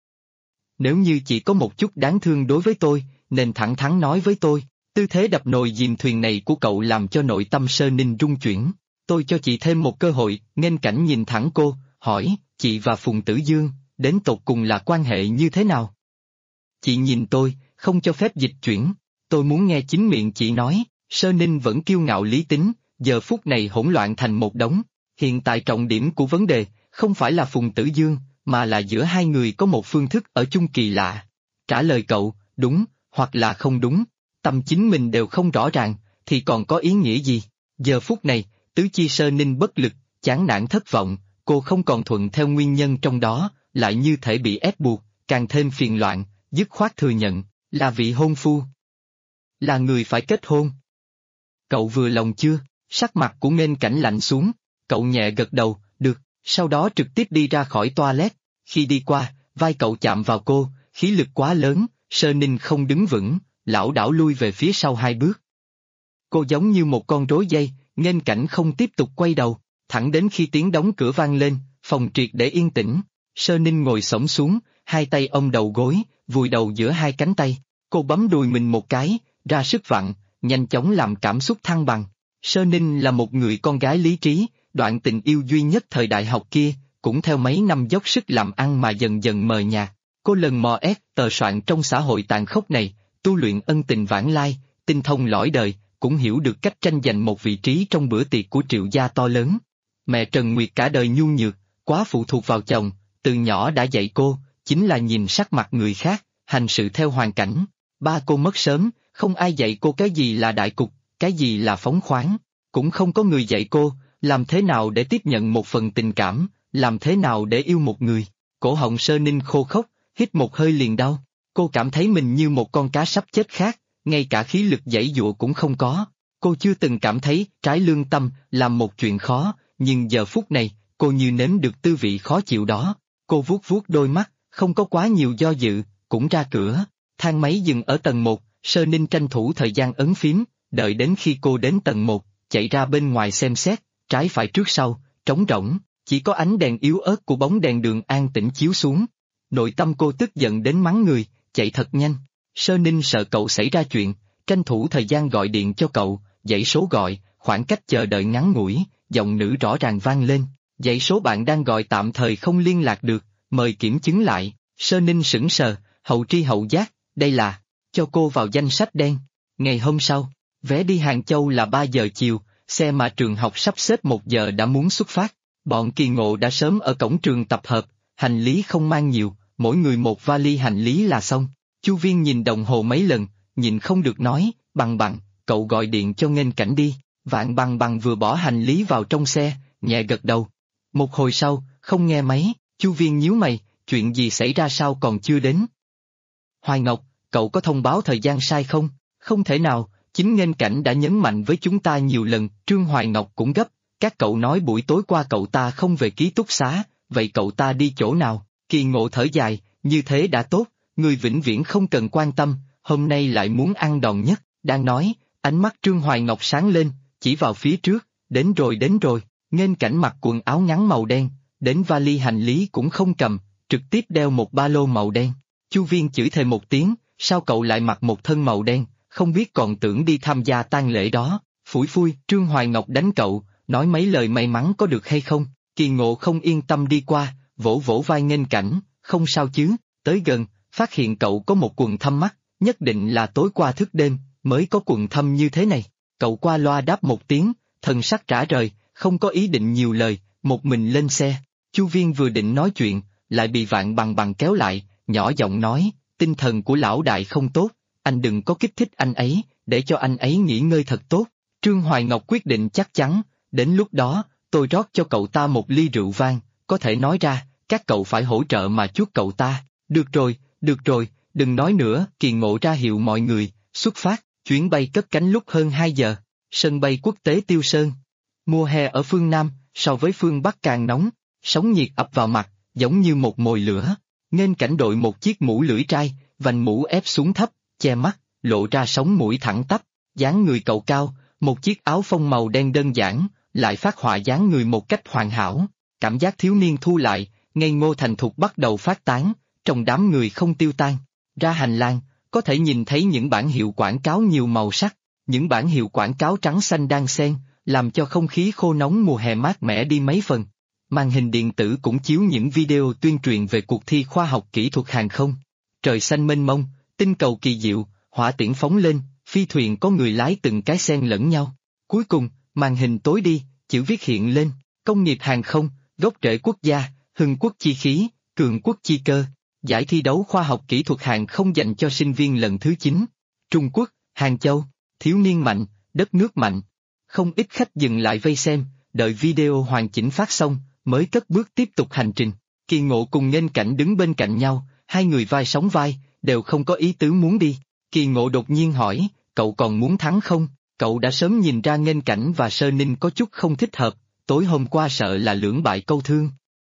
Nếu như chị có một chút đáng thương đối với tôi, nên thẳng thắn nói với tôi. Tư thế đập nồi chìm thuyền này của cậu làm cho nội tâm Sơ Ninh rung chuyển. Tôi cho chị thêm một cơ hội. Nghênh Cảnh nhìn thẳng cô, hỏi, chị và Phùng Tử Dương, đến tột cùng là quan hệ như thế nào? Chị nhìn tôi, không cho phép dịch chuyển. Tôi muốn nghe chính miệng chị nói. Sơ Ninh vẫn kiêu ngạo lý tính, giờ phút này hỗn loạn thành một đống. Hiện tại trọng điểm của vấn đề, không phải là Phùng Tử Dương, mà là giữa hai người có một phương thức ở chung kỳ lạ. Trả lời cậu, đúng, hoặc là không đúng, tâm chính mình đều không rõ ràng, thì còn có ý nghĩa gì? Giờ phút này, tứ chi Sơ Ninh bất lực, chán nản thất vọng, cô không còn thuận theo nguyên nhân trong đó, lại như thể bị ép buộc, càng thêm phiền loạn, dứt khoát thừa nhận, là vị hôn phu. Là người phải kết hôn. Cậu vừa lòng chưa? Sắc mặt của Nghênh Cảnh lạnh xuống, cậu nhẹ gật đầu, được, sau đó trực tiếp đi ra khỏi toilet. Khi đi qua, vai cậu chạm vào cô, khí lực quá lớn, Sơ Ninh không đứng vững, lảo đảo lui về phía sau 2 bước. Cô giống như một con rối dây, Nghênh Cảnh không tiếp tục quay đầu, thẳng đến khi tiếng đóng cửa vang lên, phòng triệt để yên tĩnh. Sơ Ninh ngồi xổm xuống, hai tay ôm đầu gối, vùi đầu giữa hai cánh tay. Cô bấm đùi mình một cái, ra sức vặn, nhanh chóng làm cảm xúc thăng bằng. Sơ Ninh là một người con gái lý trí, đoạn tình yêu duy nhất thời đại học kia, cũng theo mấy năm dốc sức làm ăn mà dần dần mờ nhạt. Cô lần mò ép tờ soạn trong xã hội tàn khốc này, tu luyện ân tình vãng lai, tinh thông lõi đời, cũng hiểu được cách tranh giành một vị trí trong bữa tiệc của Triệu gia to lớn. Mẹ Trần Nguyệt cả đời nhu nhược, quá phụ thuộc vào chồng, từ nhỏ đã dạy cô, chính là nhìn sắc mặt người khác, hành sự theo hoàn cảnh. Ba cô mất sớm, không ai dạy cô cái gì là đại cục, cái gì là phóng khoáng, cũng không có người dạy cô, làm thế nào để tiếp nhận một phần tình cảm, làm thế nào để yêu một người. Cổ họng Sơ Ninh khô khốc, hít một hơi liền đau, cô cảm thấy mình như một con cá sắp chết khác, ngay cả khí lực giãy giụa cũng không có. Cô chưa từng cảm thấy trái lương tâm làm một chuyện khó, nhưng giờ phút này, cô như nếm được tư vị khó chịu đó. Cô vuốt vuốt đôi mắt, không có quá nhiều do dự, cũng ra cửa. Thang máy dừng ở tầng 1, Sơ Ninh tranh thủ thời gian ấn phím, đợi đến khi cô đến tầng 1, chạy ra bên ngoài xem xét, trái phải trước sau, trống rỗng, chỉ có ánh đèn yếu ớt của bóng đèn đường an tĩnh chiếu xuống. Nội tâm cô tức giận đến mắng người, chạy thật nhanh. Sơ Ninh sợ cậu xảy ra chuyện, tranh thủ thời gian gọi điện cho cậu, dãy số gọi, khoảng cách chờ đợi ngắn ngủi, giọng nữ rõ ràng vang lên, dãy số bạn đang gọi tạm thời không liên lạc được, mời kiểm chứng lại. Sơ Ninh sững sờ, hậu tri hậu giác, đây là, cho cô vào danh sách đen. Ngày hôm sau, vé đi Hàng Châu là 3 giờ chiều, xe mà trường học sắp xếp 1 giờ đã muốn xuất phát. Bọn Kỳ Ngộ đã sớm ở cổng trường tập hợp, hành lý không mang nhiều, mỗi người một vali hành lý là xong. Chu Viên nhìn đồng hồ mấy lần, nhịn không được nói, Bằng Bằng, cậu gọi điện cho Nghênh Cảnh đi. Vạn Bằng Bằng vừa bỏ hành lý vào trong xe, nhẹ gật đầu. Một hồi sau, không nghe máy, Chu Viên nhíu mày, chuyện gì xảy ra sao còn chưa đến? Hoài Ngọc, cậu có thông báo thời gian sai không? Không thể nào, chính Nghênh Cảnh đã nhấn mạnh với chúng ta nhiều lần. Trương Hoài Ngọc cũng gấp, các cậu nói buổi tối qua cậu ta không về ký túc xá, vậy cậu ta đi chỗ nào? Kỳ Ngộ thở dài, như thế đã tốt, người vĩnh viễn không cần quan tâm, hôm nay lại muốn ăn đòn nhất. Đang nói, ánh mắt Trương Hoài Ngọc sáng lên, chỉ vào phía trước, đến rồi đến rồi. Nghênh Cảnh mặc quần áo ngắn màu đen, đến vali hành lý cũng không cầm, trực tiếp đeo một ba lô màu đen. Chu Viên chửi thề một tiếng, sao cậu lại mặc một thân màu đen, không biết còn tưởng đi tham gia tang lễ đó. Phủi phui, Trương Hoài Ngọc đánh cậu, nói mấy lời may mắn có được hay không? Kỳ Ngộ không yên tâm đi qua, vỗ vỗ vai Nghênh Cảnh, không sao chứ, tới gần, phát hiện cậu có một quần thâm mắt, nhất định là tối qua thức đêm, mới có quần thâm như thế này. Cậu qua loa đáp một tiếng, thần sắc trả rời, không có ý định nhiều lời, một mình lên xe. Chu Viên vừa định nói chuyện, lại bị Vạn Bằng Bằng kéo lại, nhỏ giọng nói, tinh thần của lão đại không tốt, anh đừng có kích thích anh ấy, để cho anh ấy nghỉ ngơi thật tốt. Trương Hoài Ngọc quyết định chắc chắn, đến lúc đó, tôi rót cho cậu ta một ly rượu vang, có thể nói ra, các cậu phải hỗ trợ mà chuốt cậu ta. Được rồi, đừng nói nữa. Kỳ Ngộ ra hiệu mọi người, xuất phát, chuyến bay cất cánh lúc hơn 2 giờ, sân bay quốc tế Tiêu Sơn. Mùa hè ở phương Nam, so với phương Bắc càng nóng, sóng nhiệt ập vào mặt, giống như một mồi lửa. Nghênh cảnh đội một chiếc mũ lưỡi trai, vành mũ ép xuống thấp, che mắt, lộ ra sống mũi thẳng tắp, dáng người cậu cao, một chiếc áo phông màu đen đơn giản, lại phát họa dáng người một cách hoàn hảo. Cảm giác thiếu niên thu lại, ngây ngô thành thục bắt đầu phát tán, trong đám người không tiêu tan. Ra hành lang, có thể nhìn thấy những bảng hiệu quảng cáo nhiều màu sắc, những bảng hiệu quảng cáo trắng xanh đan xen, làm cho không khí khô nóng mùa hè mát mẻ đi mấy phần. Màn hình điện tử cũng chiếu những video tuyên truyền về cuộc thi khoa học kỹ thuật hàng không. Trời xanh mênh mông, tinh cầu kỳ diệu, hỏa tiễn phóng lên, phi thuyền có người lái từng cái xen lẫn nhau. Cuối cùng, màn hình tối đi, chữ viết hiện lên, công nghiệp hàng không, gốc rễ quốc gia, hưng quốc chi khí, cường quốc chi cơ. Giải thi đấu khoa học kỹ thuật hàng không dành cho sinh viên lần thứ 9. Trung Quốc, Hàng Châu, thiếu niên mạnh, đất nước mạnh. Không ít khách dừng lại vây xem, đợi video hoàn chỉnh phát xong, mới cất bước tiếp tục hành trình. Kỳ Ngộ cùng Nghênh Cảnh đứng bên cạnh nhau, hai người vai sóng vai, đều không có ý tứ muốn đi. Kỳ Ngộ đột nhiên hỏi, cậu còn muốn thắng không? Cậu đã sớm nhìn ra Nghênh Cảnh và Sơ Ninh có chút không thích hợp, tối hôm qua sợ là lưỡng bại câu thương.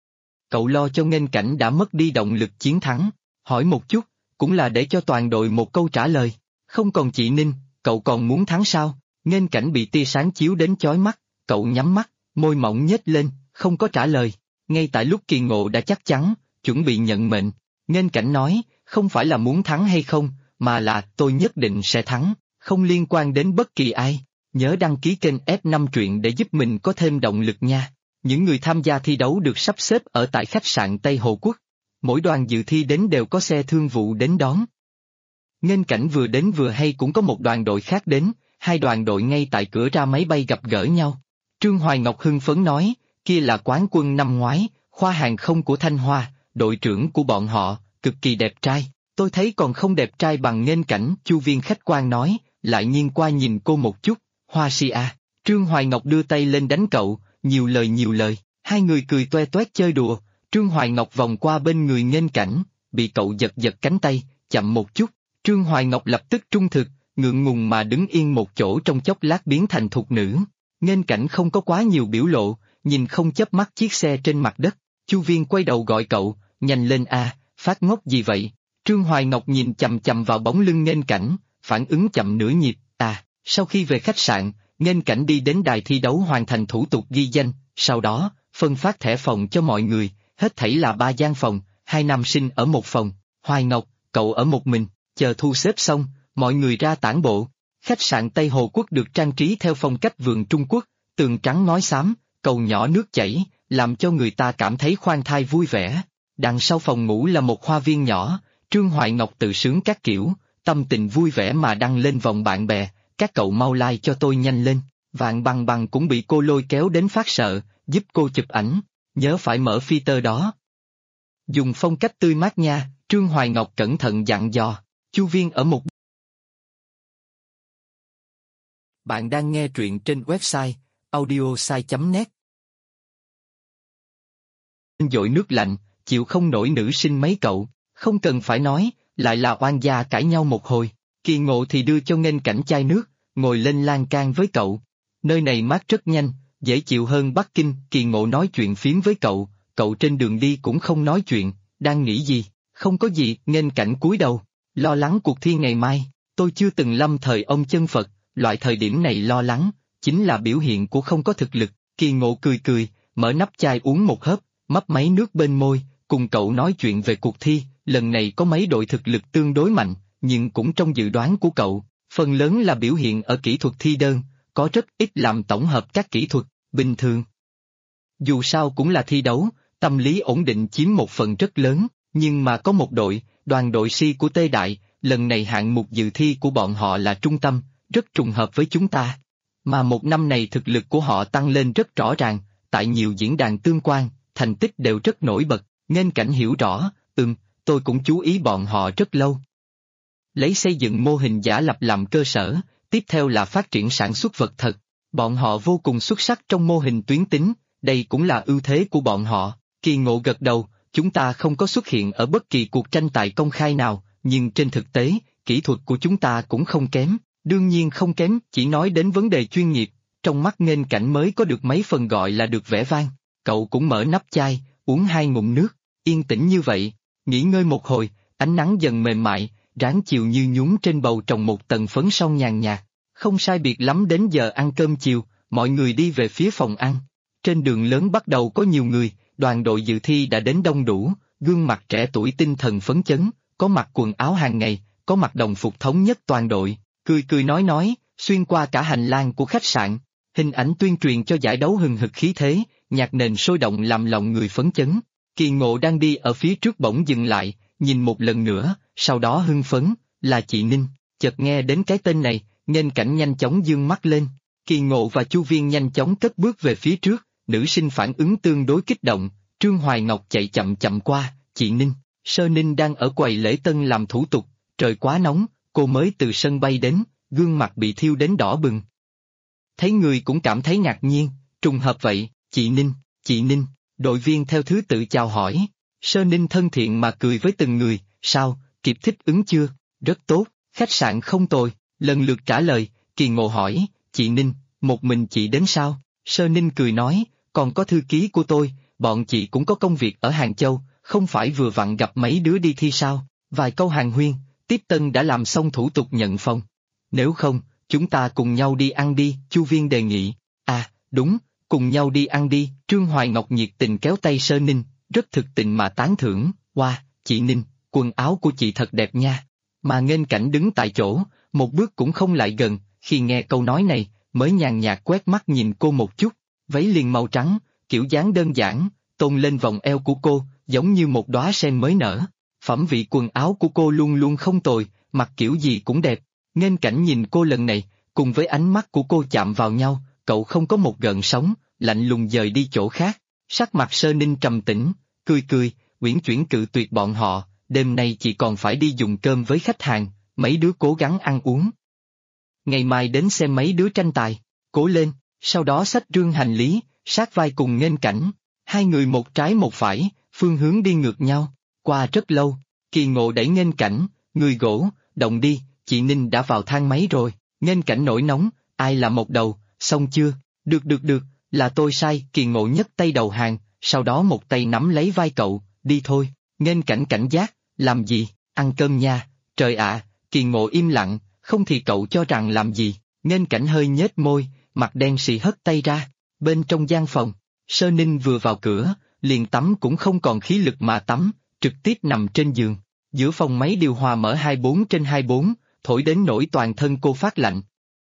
Cậu lo cho Nghênh Cảnh đã mất đi động lực chiến thắng, hỏi một chút, cũng là để cho toàn đội một câu trả lời. Không còn chị Ninh, cậu còn muốn thắng sao? Nghênh Cảnh bị tia sáng chiếu đến chói mắt, cậu nhắm mắt, môi mỏng nhếch lên, không có trả lời. Ngay tại lúc Kỳ Ngộ đã chắc chắn, chuẩn bị nhận mệnh, Nghênh Cảnh nói, không phải là muốn thắng hay không, mà là tôi nhất định sẽ thắng, không liên quan đến bất kỳ ai. Nhớ đăng ký kênh F5 truyện để giúp mình có thêm động lực nha. Những người tham gia thi đấu được sắp xếp ở tại khách sạn Tây Hồ Quốc. Mỗi đoàn dự thi đến đều có xe thương vụ đến đón. Nghênh Cảnh vừa đến vừa hay cũng có một đoàn đội khác đến, hai đoàn đội ngay tại cửa ra máy bay gặp gỡ nhau. Trương Hoài Ngọc hưng phấn nói, kia là quán quân năm ngoái, khoa hàng không của Thanh Hoa, đội trưởng của bọn họ, cực kỳ đẹp trai. Tôi thấy còn không đẹp trai bằng Nghênh Cảnh, Chu Viên khách quan nói, lại nghiêng qua nhìn cô một chút, Hoa si à. Trương Hoài Ngọc đưa tay lên đánh cậu, nhiều lời, hai người cười toe toét chơi đùa. Trương Hoài Ngọc vòng qua bên người Nghênh Cảnh, bị cậu giật cánh tay, chậm một chút. Trương Hoài Ngọc lập tức trung thực, ngượng ngùng mà đứng yên một chỗ trong chốc lát biến thành thục nữ. Nghênh Cảnh không có quá nhiều biểu lộ, nhìn không chớp mắt chiếc xe trên mặt đất. Chu Viên quay đầu gọi cậu, nhanh lên a, phát ngốc gì vậy? Trương Hoài Ngọc nhìn chằm chằm vào bóng lưng Nghênh Cảnh, phản ứng chậm nửa nhịp. Sau khi về khách sạn, Nghênh Cảnh đi đến đài thi đấu hoàn thành thủ tục ghi danh, sau đó, phân phát thẻ phòng cho mọi người, hết thảy là 3 gian phòng, 2 nam sinh ở một phòng, Hoài Ngọc, cậu ở một mình, chờ thu xếp xong, mọi người ra tản bộ. Khách sạn Tây Hồ Quốc được trang trí theo phong cách vườn Trung Quốc, tường trắng ngói xám, cầu nhỏ nước chảy, làm cho người ta cảm thấy khoan thai vui vẻ. Đằng sau phòng ngủ là một hoa viên nhỏ, Trương Hoài Ngọc tự sướng các kiểu, tâm tình vui vẻ mà đăng lên vòng bạn bè, các cậu mau like cho tôi nhanh lên. Vạn Bằng Bằng cũng bị cô lôi kéo đến phát sợ, giúp cô chụp ảnh, nhớ phải mở filter đó. Dùng phong cách tươi mát nha, Trương Hoài Ngọc cẩn thận dặn dò. Chu Viên ở một. Bạn đang nghe truyện trên website audiosai.net. Dội nước lạnh, chịu không nổi nữ sinh mấy cậu, không cần phải nói, lại là oan gia cãi nhau một hồi. Kỳ Ngộ thì đưa cho Nghênh Cảnh chai nước, ngồi lên lan can với cậu. Nơi này mát rất nhanh, dễ chịu hơn Bắc Kinh. Kỳ Ngộ nói chuyện phiếm với cậu, cậu trên đường đi cũng không nói chuyện, đang nghĩ gì? Không có gì. Nghênh Cảnh cúi đầu, lo lắng cuộc thi ngày mai. Tôi chưa từng lâm thời ông chân Phật, loại thời điểm này lo lắng, chính là biểu hiện của không có thực lực. Kỳ Ngộ cười, mở nắp chai uống một hớp, mấp máy nước bên môi, cùng cậu nói chuyện về cuộc thi. Lần này có mấy đội thực lực tương đối mạnh, nhưng cũng trong dự đoán của cậu, phần lớn là biểu hiện ở kỹ thuật thi đơn, có rất ít làm tổng hợp các kỹ thuật, bình thường. Dù sao cũng là thi đấu, tâm lý ổn định chiếm một phần rất lớn, nhưng mà có một đội, đoàn đội Si của Tê Đại, lần này hạng mục dự thi của bọn họ là trung tâm, rất trùng hợp với chúng ta. Mà một năm này thực lực của họ tăng lên rất rõ ràng, tại nhiều diễn đàn tương quan, thành tích đều rất nổi bật. Nghênh Cảnh hiểu rõ, tôi cũng chú ý bọn họ rất lâu. Lấy xây dựng mô hình giả lập làm cơ sở, tiếp theo là phát triển sản xuất vật thật. Bọn họ vô cùng xuất sắc trong mô hình tuyến tính, đây cũng là ưu thế của bọn họ. Kỳ Ngộ gật đầu, chúng ta không có xuất hiện ở bất kỳ cuộc tranh tài công khai nào, nhưng trên thực tế, kỹ thuật của chúng ta cũng không kém, đương nhiên không kém, chỉ nói đến vấn đề chuyên nghiệp, trong mắt Nghênh Cảnh mới có được mấy phần gọi là được vẻ vang. Cậu cũng mở nắp chai, uống 2 ngụm nước, yên tĩnh như vậy, Nghỉ ngơi một hồi, ánh nắng dần mềm mại, ráng chiều như nhúng trên bầu trồng một tầng phấn son nhàn nhạt. Không sai biệt lắm đến giờ ăn cơm chiều, mọi người đi về phía phòng ăn. Trên đường lớn bắt đầu có nhiều người, đoàn đội dự thi đã đến đông đủ, gương mặt trẻ tuổi tinh thần phấn chấn, có mặc quần áo hàng ngày, có mặc đồng phục thống nhất toàn đội, cười cười nói, xuyên qua cả hành lang của khách sạn. Hình ảnh tuyên truyền cho giải đấu hừng hực khí thế, nhạc nền sôi động làm lòng người phấn chấn. Kỳ Ngộ đang đi ở phía trước bỗng dừng lại, nhìn một lần nữa, sau đó hưng phấn, là chị Ninh. Chợt nghe đến cái tên này, Nghênh Cảnh nhanh chóng dương mắt lên. Kỳ Ngộ và Chu Viên nhanh chóng cất bước về phía trước, nữ sinh phản ứng tương đối kích động. Trương Hoài Ngọc chạy chậm chậm qua, chị Ninh. Sơ Ninh đang ở quầy lễ tân làm thủ tục, trời quá nóng, cô mới từ sân bay đến, gương mặt bị thiêu đến đỏ bừng. Thấy người cũng cảm thấy ngạc nhiên, trùng hợp vậy, chị Ninh, đội viên theo thứ tự chào hỏi. Sơ Ninh thân thiện mà cười với từng người, sao, kịp thích ứng chưa, rất tốt, khách sạn không tồi, lần lượt trả lời. Kỳ Ngộ hỏi, chị Ninh, một mình chị đến sao? Sơ Ninh cười nói, còn có thư ký của tôi, bọn chị cũng có công việc ở Hàng Châu, không phải vừa vặn gặp mấy đứa đi thi sao? Vài câu hàn huyên, Tiếp Tân đã làm xong thủ tục nhận phòng. Nếu không, chúng ta cùng nhau đi ăn đi, Chu Viên đề nghị. À, đúng, cùng nhau đi ăn đi, Trương Hoài Ngọc nhiệt tình kéo tay Sơ Ninh, rất thực tình mà tán thưởng, wow, chị Ninh, quần áo của chị thật đẹp nha. Mà Nghênh Cảnh đứng tại chỗ, một bước cũng không lại gần, khi nghe câu nói này, mới nhàn nhạt quét mắt nhìn cô một chút, váy liền màu trắng, kiểu dáng đơn giản, tôn lên vòng eo của cô, giống như một đóa sen mới nở. Phẩm vị quần áo của cô luôn luôn không tồi, mặc kiểu gì cũng đẹp. Nghênh Cảnh nhìn cô lần này, cùng với ánh mắt của cô chạm vào nhau, cậu không có một gợn sóng, lạnh lùng dời đi chỗ khác. Sắc mặt Sơ Ninh trầm tĩnh, cười, uyển chuyển cự tuyệt bọn họ, đêm nay chị còn phải đi dùng cơm với khách hàng, mấy đứa cố gắng ăn uống. Ngày mai đến xem mấy đứa tranh tài, cố lên, sau đó xách rương hành lý, sát vai cùng Nghênh Cảnh. Hai người một trái một phải, phương hướng đi ngược nhau. Qua rất lâu, Kỳ Ngộ đẩy Nghênh Cảnh, người gỗ, động đi, chị Ninh đã vào thang máy rồi. Nghênh Cảnh nổi nóng, ai là một đầu, xong chưa? Được, là tôi sai. Kỳ Ngộ nhấc tay đầu hàng, sau đó một tay nắm lấy vai cậu, đi thôi. Nghênh Cảnh cảnh giác, làm gì, ăn cơm nha, trời ạ. Kỳ Ngộ im lặng, không thì cậu cho rằng làm gì. Nghênh Cảnh hơi nhếch môi, mặt đen sì hất tay ra. Bên trong gian phòng, Sơ Ninh vừa vào cửa, liền tắm cũng không còn khí lực mà tắm, trực tiếp nằm trên giường. Giữa phòng máy điều hòa mở 24/24, thổi đến nỗi toàn thân cô phát lạnh.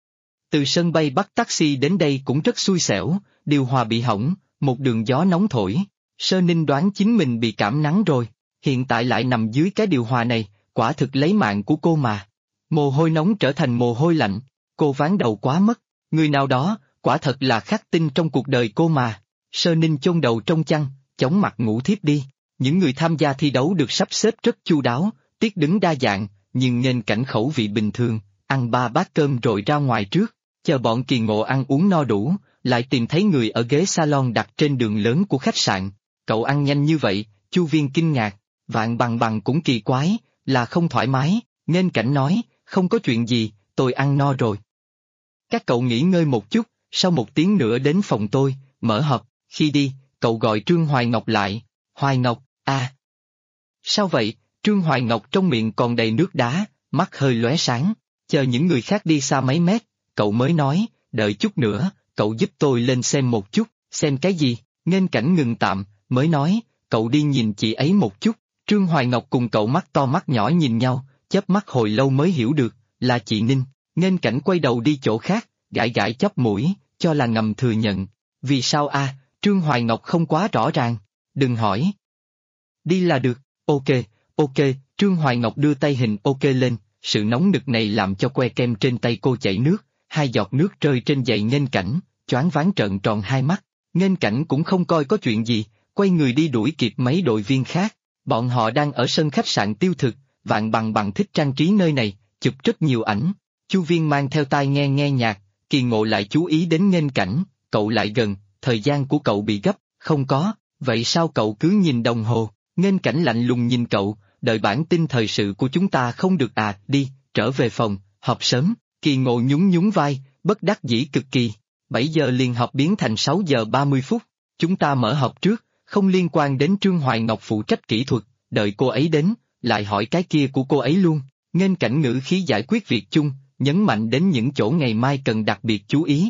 Từ sân bay bắt taxi đến đây cũng rất xui xẻo, điều hòa bị hỏng, một đường gió nóng thổi. Sơ Ninh đoán chính mình bị cảm nắng rồi, hiện tại lại nằm dưới cái điều hòa này, quả thực lấy mạng của cô mà. Mồ hôi nóng trở thành mồ hôi lạnh, cô ván đầu quá mất, người nào đó, quả thật là khắc tinh trong cuộc đời cô mà. Sơ Ninh chôn đầu trong chăn, chống mặt ngủ thiếp đi. Những người tham gia thi đấu được sắp xếp rất chu đáo, tiết đứng đa dạng, nhưng Nghênh Cảnh khẩu vị bình thường, ăn 3 bát cơm rồi ra ngoài trước, chờ bọn Kỳ Ngộ ăn uống no đủ, lại tìm thấy người ở ghế salon đặt trên đường lớn của khách sạn. Cậu ăn nhanh như vậy, Chu Viên kinh ngạc, Vạn Bằng Bằng cũng kỳ quái, là không thoải mái. Nghênh Cảnh nói, không có chuyện gì, tôi ăn no rồi. Các cậu nghỉ ngơi một chút, sau 1 tiếng nữa đến phòng tôi, mở họp. Khi đi, cậu gọi Trương Hoài Ngọc lại. Hoài Ngọc, à. Sao vậy? Trương Hoài Ngọc trong miệng còn đầy nước đá, mắt hơi lóe sáng. Chờ những người khác đi xa mấy mét, cậu mới nói, đợi chút nữa, cậu giúp tôi lên xem một chút. Xem cái gì? Nghênh Cảnh ngừng tạm, mới nói, cậu đi nhìn chị ấy một chút. Trương Hoài Ngọc cùng cậu mắt to mắt nhỏ nhìn nhau, chớp mắt hồi lâu mới hiểu được, là chị Ninh. Nghênh Cảnh quay đầu đi chỗ khác, gãi chóp mũi, cho là ngầm thừa nhận. Vì sao a? Trương Hoài Ngọc không quá rõ ràng. Đừng hỏi. Đi là được, ok, Trương Hoài Ngọc đưa tay hình ok lên, sự nóng nực này làm cho que kem trên tay cô chảy nước, 2 giọt nước rơi trên giày Nghênh Cảnh, choáng váng trợn tròn hai mắt. Nghênh Cảnh cũng không coi có chuyện gì, quay người đi đuổi kịp mấy đội viên khác. Bọn họ đang ở sân khách sạn tiêu thực, Vạn Bằng Bằng thích trang trí nơi này, chụp rất nhiều ảnh. Chu Viên mang theo tai nghe nhạc, Kỳ Ngộ lại chú ý đến Nghênh Cảnh, cậu lại gần, thời gian của cậu bị gấp, không có, vậy sao cậu cứ nhìn đồng hồ? Nghênh Cảnh lạnh lùng nhìn cậu, đợi bản tin thời sự của chúng ta không được à, đi, trở về phòng, họp sớm. Kỳ Ngộ nhún vai, bất đắc dĩ cực kỳ. 7 giờ liền họp biến thành 6 giờ 30 phút, chúng ta mở họp trước, không liên quan đến Trương Hoài Ngọc phụ trách kỹ thuật, đợi cô ấy đến, lại hỏi cái kia của cô ấy luôn. Nghênh Cảnh ngữ khí giải quyết việc chung, nhấn mạnh đến những chỗ ngày mai cần đặc biệt chú ý.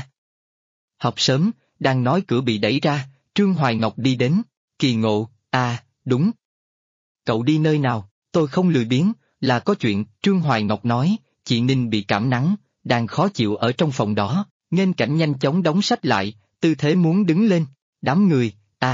Họp sớm, đang nói cửa bị đẩy ra, Trương Hoài Ngọc đi đến. Kỳ Ngộ, đúng. Cậu đi nơi nào? Tôi không lười biếng, là có chuyện. Trương Hoài Ngọc nói, chị Ninh bị cảm nắng, đang khó chịu ở trong phòng đó. Nghênh Cảnh nhanh chóng đóng sách lại, tư thế muốn đứng lên. Đám người,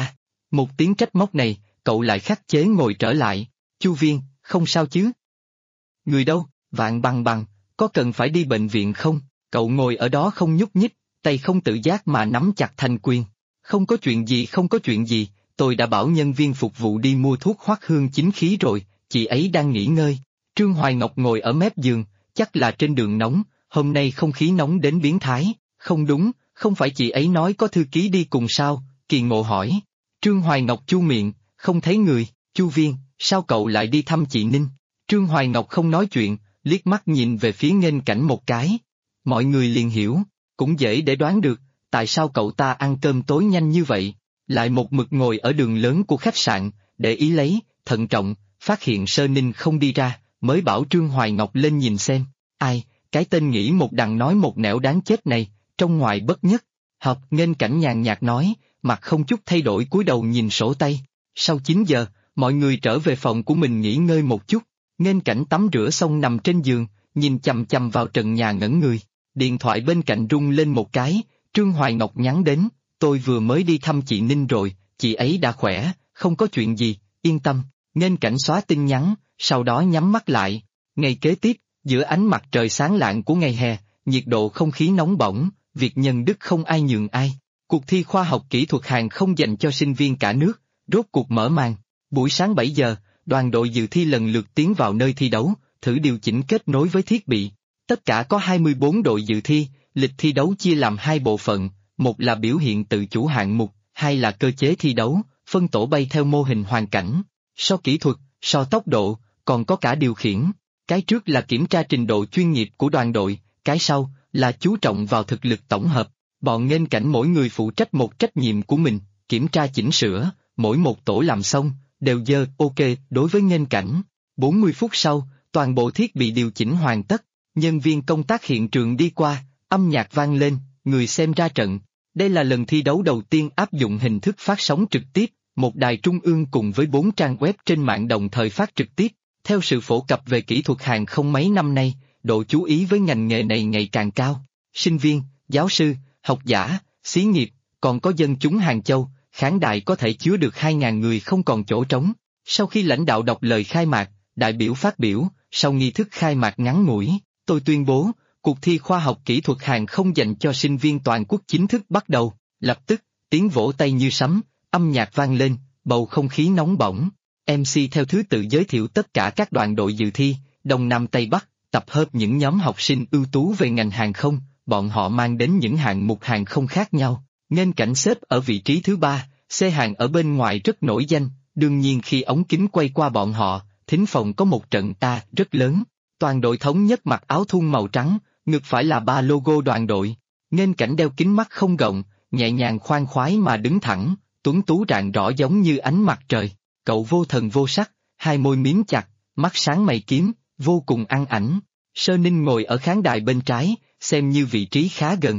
một tiếng trách móc này, cậu lại khắc chế ngồi trở lại. Chu Viên, không sao chứ? Người đâu? Vạn Bằng Bằng, có cần phải đi bệnh viện không? Cậu ngồi ở đó không nhúc nhích, tay không tự giác mà nắm chặt thành quyền. Không có chuyện gì, không có chuyện gì, tôi đã bảo nhân viên phục vụ đi mua thuốc Hoắc Hương chính khí rồi, chị ấy đang nghỉ ngơi. Trương Hoài Ngọc ngồi ở mép giường, chắc là trên đường nóng, hôm nay không khí nóng đến biến thái. Không đúng, không phải chị ấy nói có thư ký đi cùng sao? Kỳ Ngộ hỏi. Trương Hoài Ngọc chu miệng, không thấy người. Chu Viên, sao cậu lại đi thăm chị Ninh? Trương Hoài Ngọc không nói chuyện, liếc mắt nhìn về phía Nghênh Cảnh một cái. Mọi người liền hiểu, cũng dễ để đoán được, tại sao cậu ta ăn cơm tối nhanh như vậy, lại một mực ngồi ở đường lớn của khách sạn, để ý lấy, thận trọng, phát hiện Sơ Ninh không đi ra, mới bảo Trương Hoài Ngọc lên nhìn xem. Ai, cái tên nghĩ một đằng nói một nẻo đáng chết này, trong ngoài bất nhất. Nghênh Cảnh nhàn nhạt nói, mặt không chút thay đổi cúi đầu nhìn sổ tay. Sau 9 giờ, mọi người trở về phòng của mình nghỉ ngơi một chút. Nghênh Cảnh tắm rửa xong nằm trên giường, nhìn chằm chằm vào trần nhà ngẩn người. Điện thoại bên cạnh rung lên một cái, Trương Hoài Ngọc nhắn đến, tôi vừa mới đi thăm chị Ninh rồi, chị ấy đã khỏe, không có chuyện gì, yên tâm. Nghênh Cảnh xóa tin nhắn, sau đó nhắm mắt lại. Ngày kế tiếp, giữa ánh mặt trời sáng lạng của ngày hè, nhiệt độ không khí nóng bỏng, việc nhân đức không ai nhường ai. Cuộc thi khoa học kỹ thuật hàng không dành cho sinh viên cả nước, rốt cuộc mở màn. Buổi sáng 7 giờ, đoàn đội dự thi lần lượt tiến vào nơi thi đấu, thử điều chỉnh kết nối với thiết bị. Tất cả có 24 đội dự thi, lịch thi đấu chia làm 2 bộ phận, một là biểu hiện tự chủ hạng mục, hai là cơ chế thi đấu, phân tổ bay theo mô hình hoàn cảnh, so kỹ thuật, so tốc độ, còn có cả điều khiển. Cái trước là kiểm tra trình độ chuyên nghiệp của đoàn đội, cái sau là chú trọng vào thực lực tổng hợp. Bọn Nghênh Cảnh mỗi người phụ trách một trách nhiệm của mình, kiểm tra chỉnh sửa, mỗi một tổ làm xong, đều dơ ok đối với Nghênh Cảnh. 40 phút sau, toàn bộ thiết bị điều chỉnh hoàn tất, nhân viên công tác hiện trường đi qua, âm nhạc vang lên, người xem ra trận. Đây là lần thi đấu đầu tiên áp dụng hình thức phát sóng trực tiếp, một đài trung ương cùng với 4 trang web trên mạng đồng thời phát trực tiếp. Theo sự phổ cập về kỹ thuật hàng không mấy năm nay, độ chú ý với ngành nghề này ngày càng cao. Sinh viên, giáo sư, học giả, xí nghiệp, còn có dân chúng Hàng Châu, khán đài có thể chứa được 2.000 người không còn chỗ trống. Sau khi lãnh đạo đọc lời khai mạc, đại biểu phát biểu, sau nghi thức khai mạc ngắn ngủi, tôi tuyên bố, cuộc thi khoa học kỹ thuật hàng không dành cho sinh viên toàn quốc chính thức bắt đầu. Lập tức, tiếng vỗ tay như sấm, âm nhạc vang lên, bầu không khí nóng bỏng. MC theo thứ tự giới thiệu tất cả các đoàn đội dự thi, Đông Nam Tây Bắc, tập hợp những nhóm học sinh ưu tú về ngành hàng không, bọn họ mang đến những hạng mục hàng không khác nhau. Nghênh Cảnh xếp ở vị trí thứ 3, xe hàng ở bên ngoài rất nổi danh, đương nhiên khi ống kính quay qua bọn họ, thính phòng có một trận rất lớn. Toàn đội thống nhất mặc áo thun màu trắng, ngực phải là 3 logo đoàn đội. Nghênh Cảnh đeo kính mắt không gọng, nhẹ nhàng khoan khoái mà đứng thẳng, tuấn tú rạng rõ giống như ánh mặt trời. Cậu vô thần vô sắc, hai môi miếm chặt, mắt sáng mày kiếm, vô cùng ăn ảnh. Sơ Ninh ngồi ở khán đài bên trái, xem như vị trí khá gần.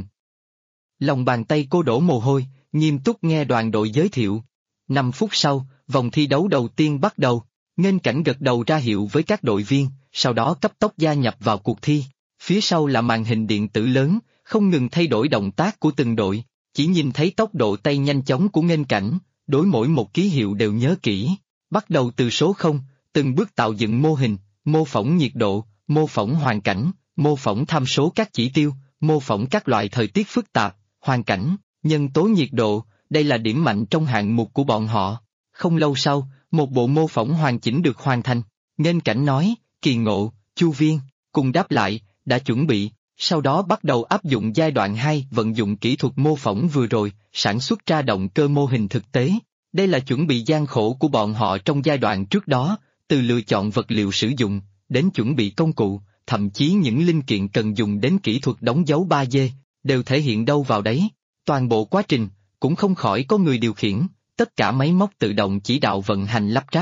Lòng bàn tay cô đổ mồ hôi, nghiêm túc nghe đoàn đội giới thiệu. 5 phút sau, vòng thi đấu đầu tiên bắt đầu. Nghênh Cảnh gật đầu ra hiệu với các đội viên, sau đó cấp tốc gia nhập vào cuộc thi. Phía sau là màn hình điện tử lớn, không ngừng thay đổi động tác của từng đội. Chỉ nhìn thấy tốc độ tay nhanh chóng của Nghênh Cảnh, đối mỗi một ký hiệu đều nhớ kỹ. Bắt đầu từ số 0, từng bước tạo dựng mô hình, mô phỏng nhiệt độ, mô phỏng hoàn cảnh, mô phỏng tham số các chỉ tiêu, mô phỏng các loại thời tiết phức tạp, hoàn cảnh, nhân tố nhiệt độ, đây là điểm mạnh trong hạng mục của bọn họ. Không lâu sau, một bộ mô phỏng hoàn chỉnh được hoàn thành. Nghênh Cảnh nói, Kỳ Ngộ, Chu Viên, cùng đáp lại, đã chuẩn bị, sau đó bắt đầu áp dụng giai đoạn 2 vận dụng kỹ thuật mô phỏng vừa rồi, sản xuất ra động cơ mô hình thực tế. Đây là chuẩn bị gian khổ của bọn họ trong giai đoạn trước đó, từ lựa chọn vật liệu sử dụng, đến chuẩn bị công cụ, thậm chí những linh kiện cần dùng đến kỹ thuật đóng dấu 3D, đều thể hiện đâu vào đấy. Toàn bộ quá trình, cũng không khỏi có người điều khiển, tất cả máy móc tự động chỉ đạo vận hành lắp ráp.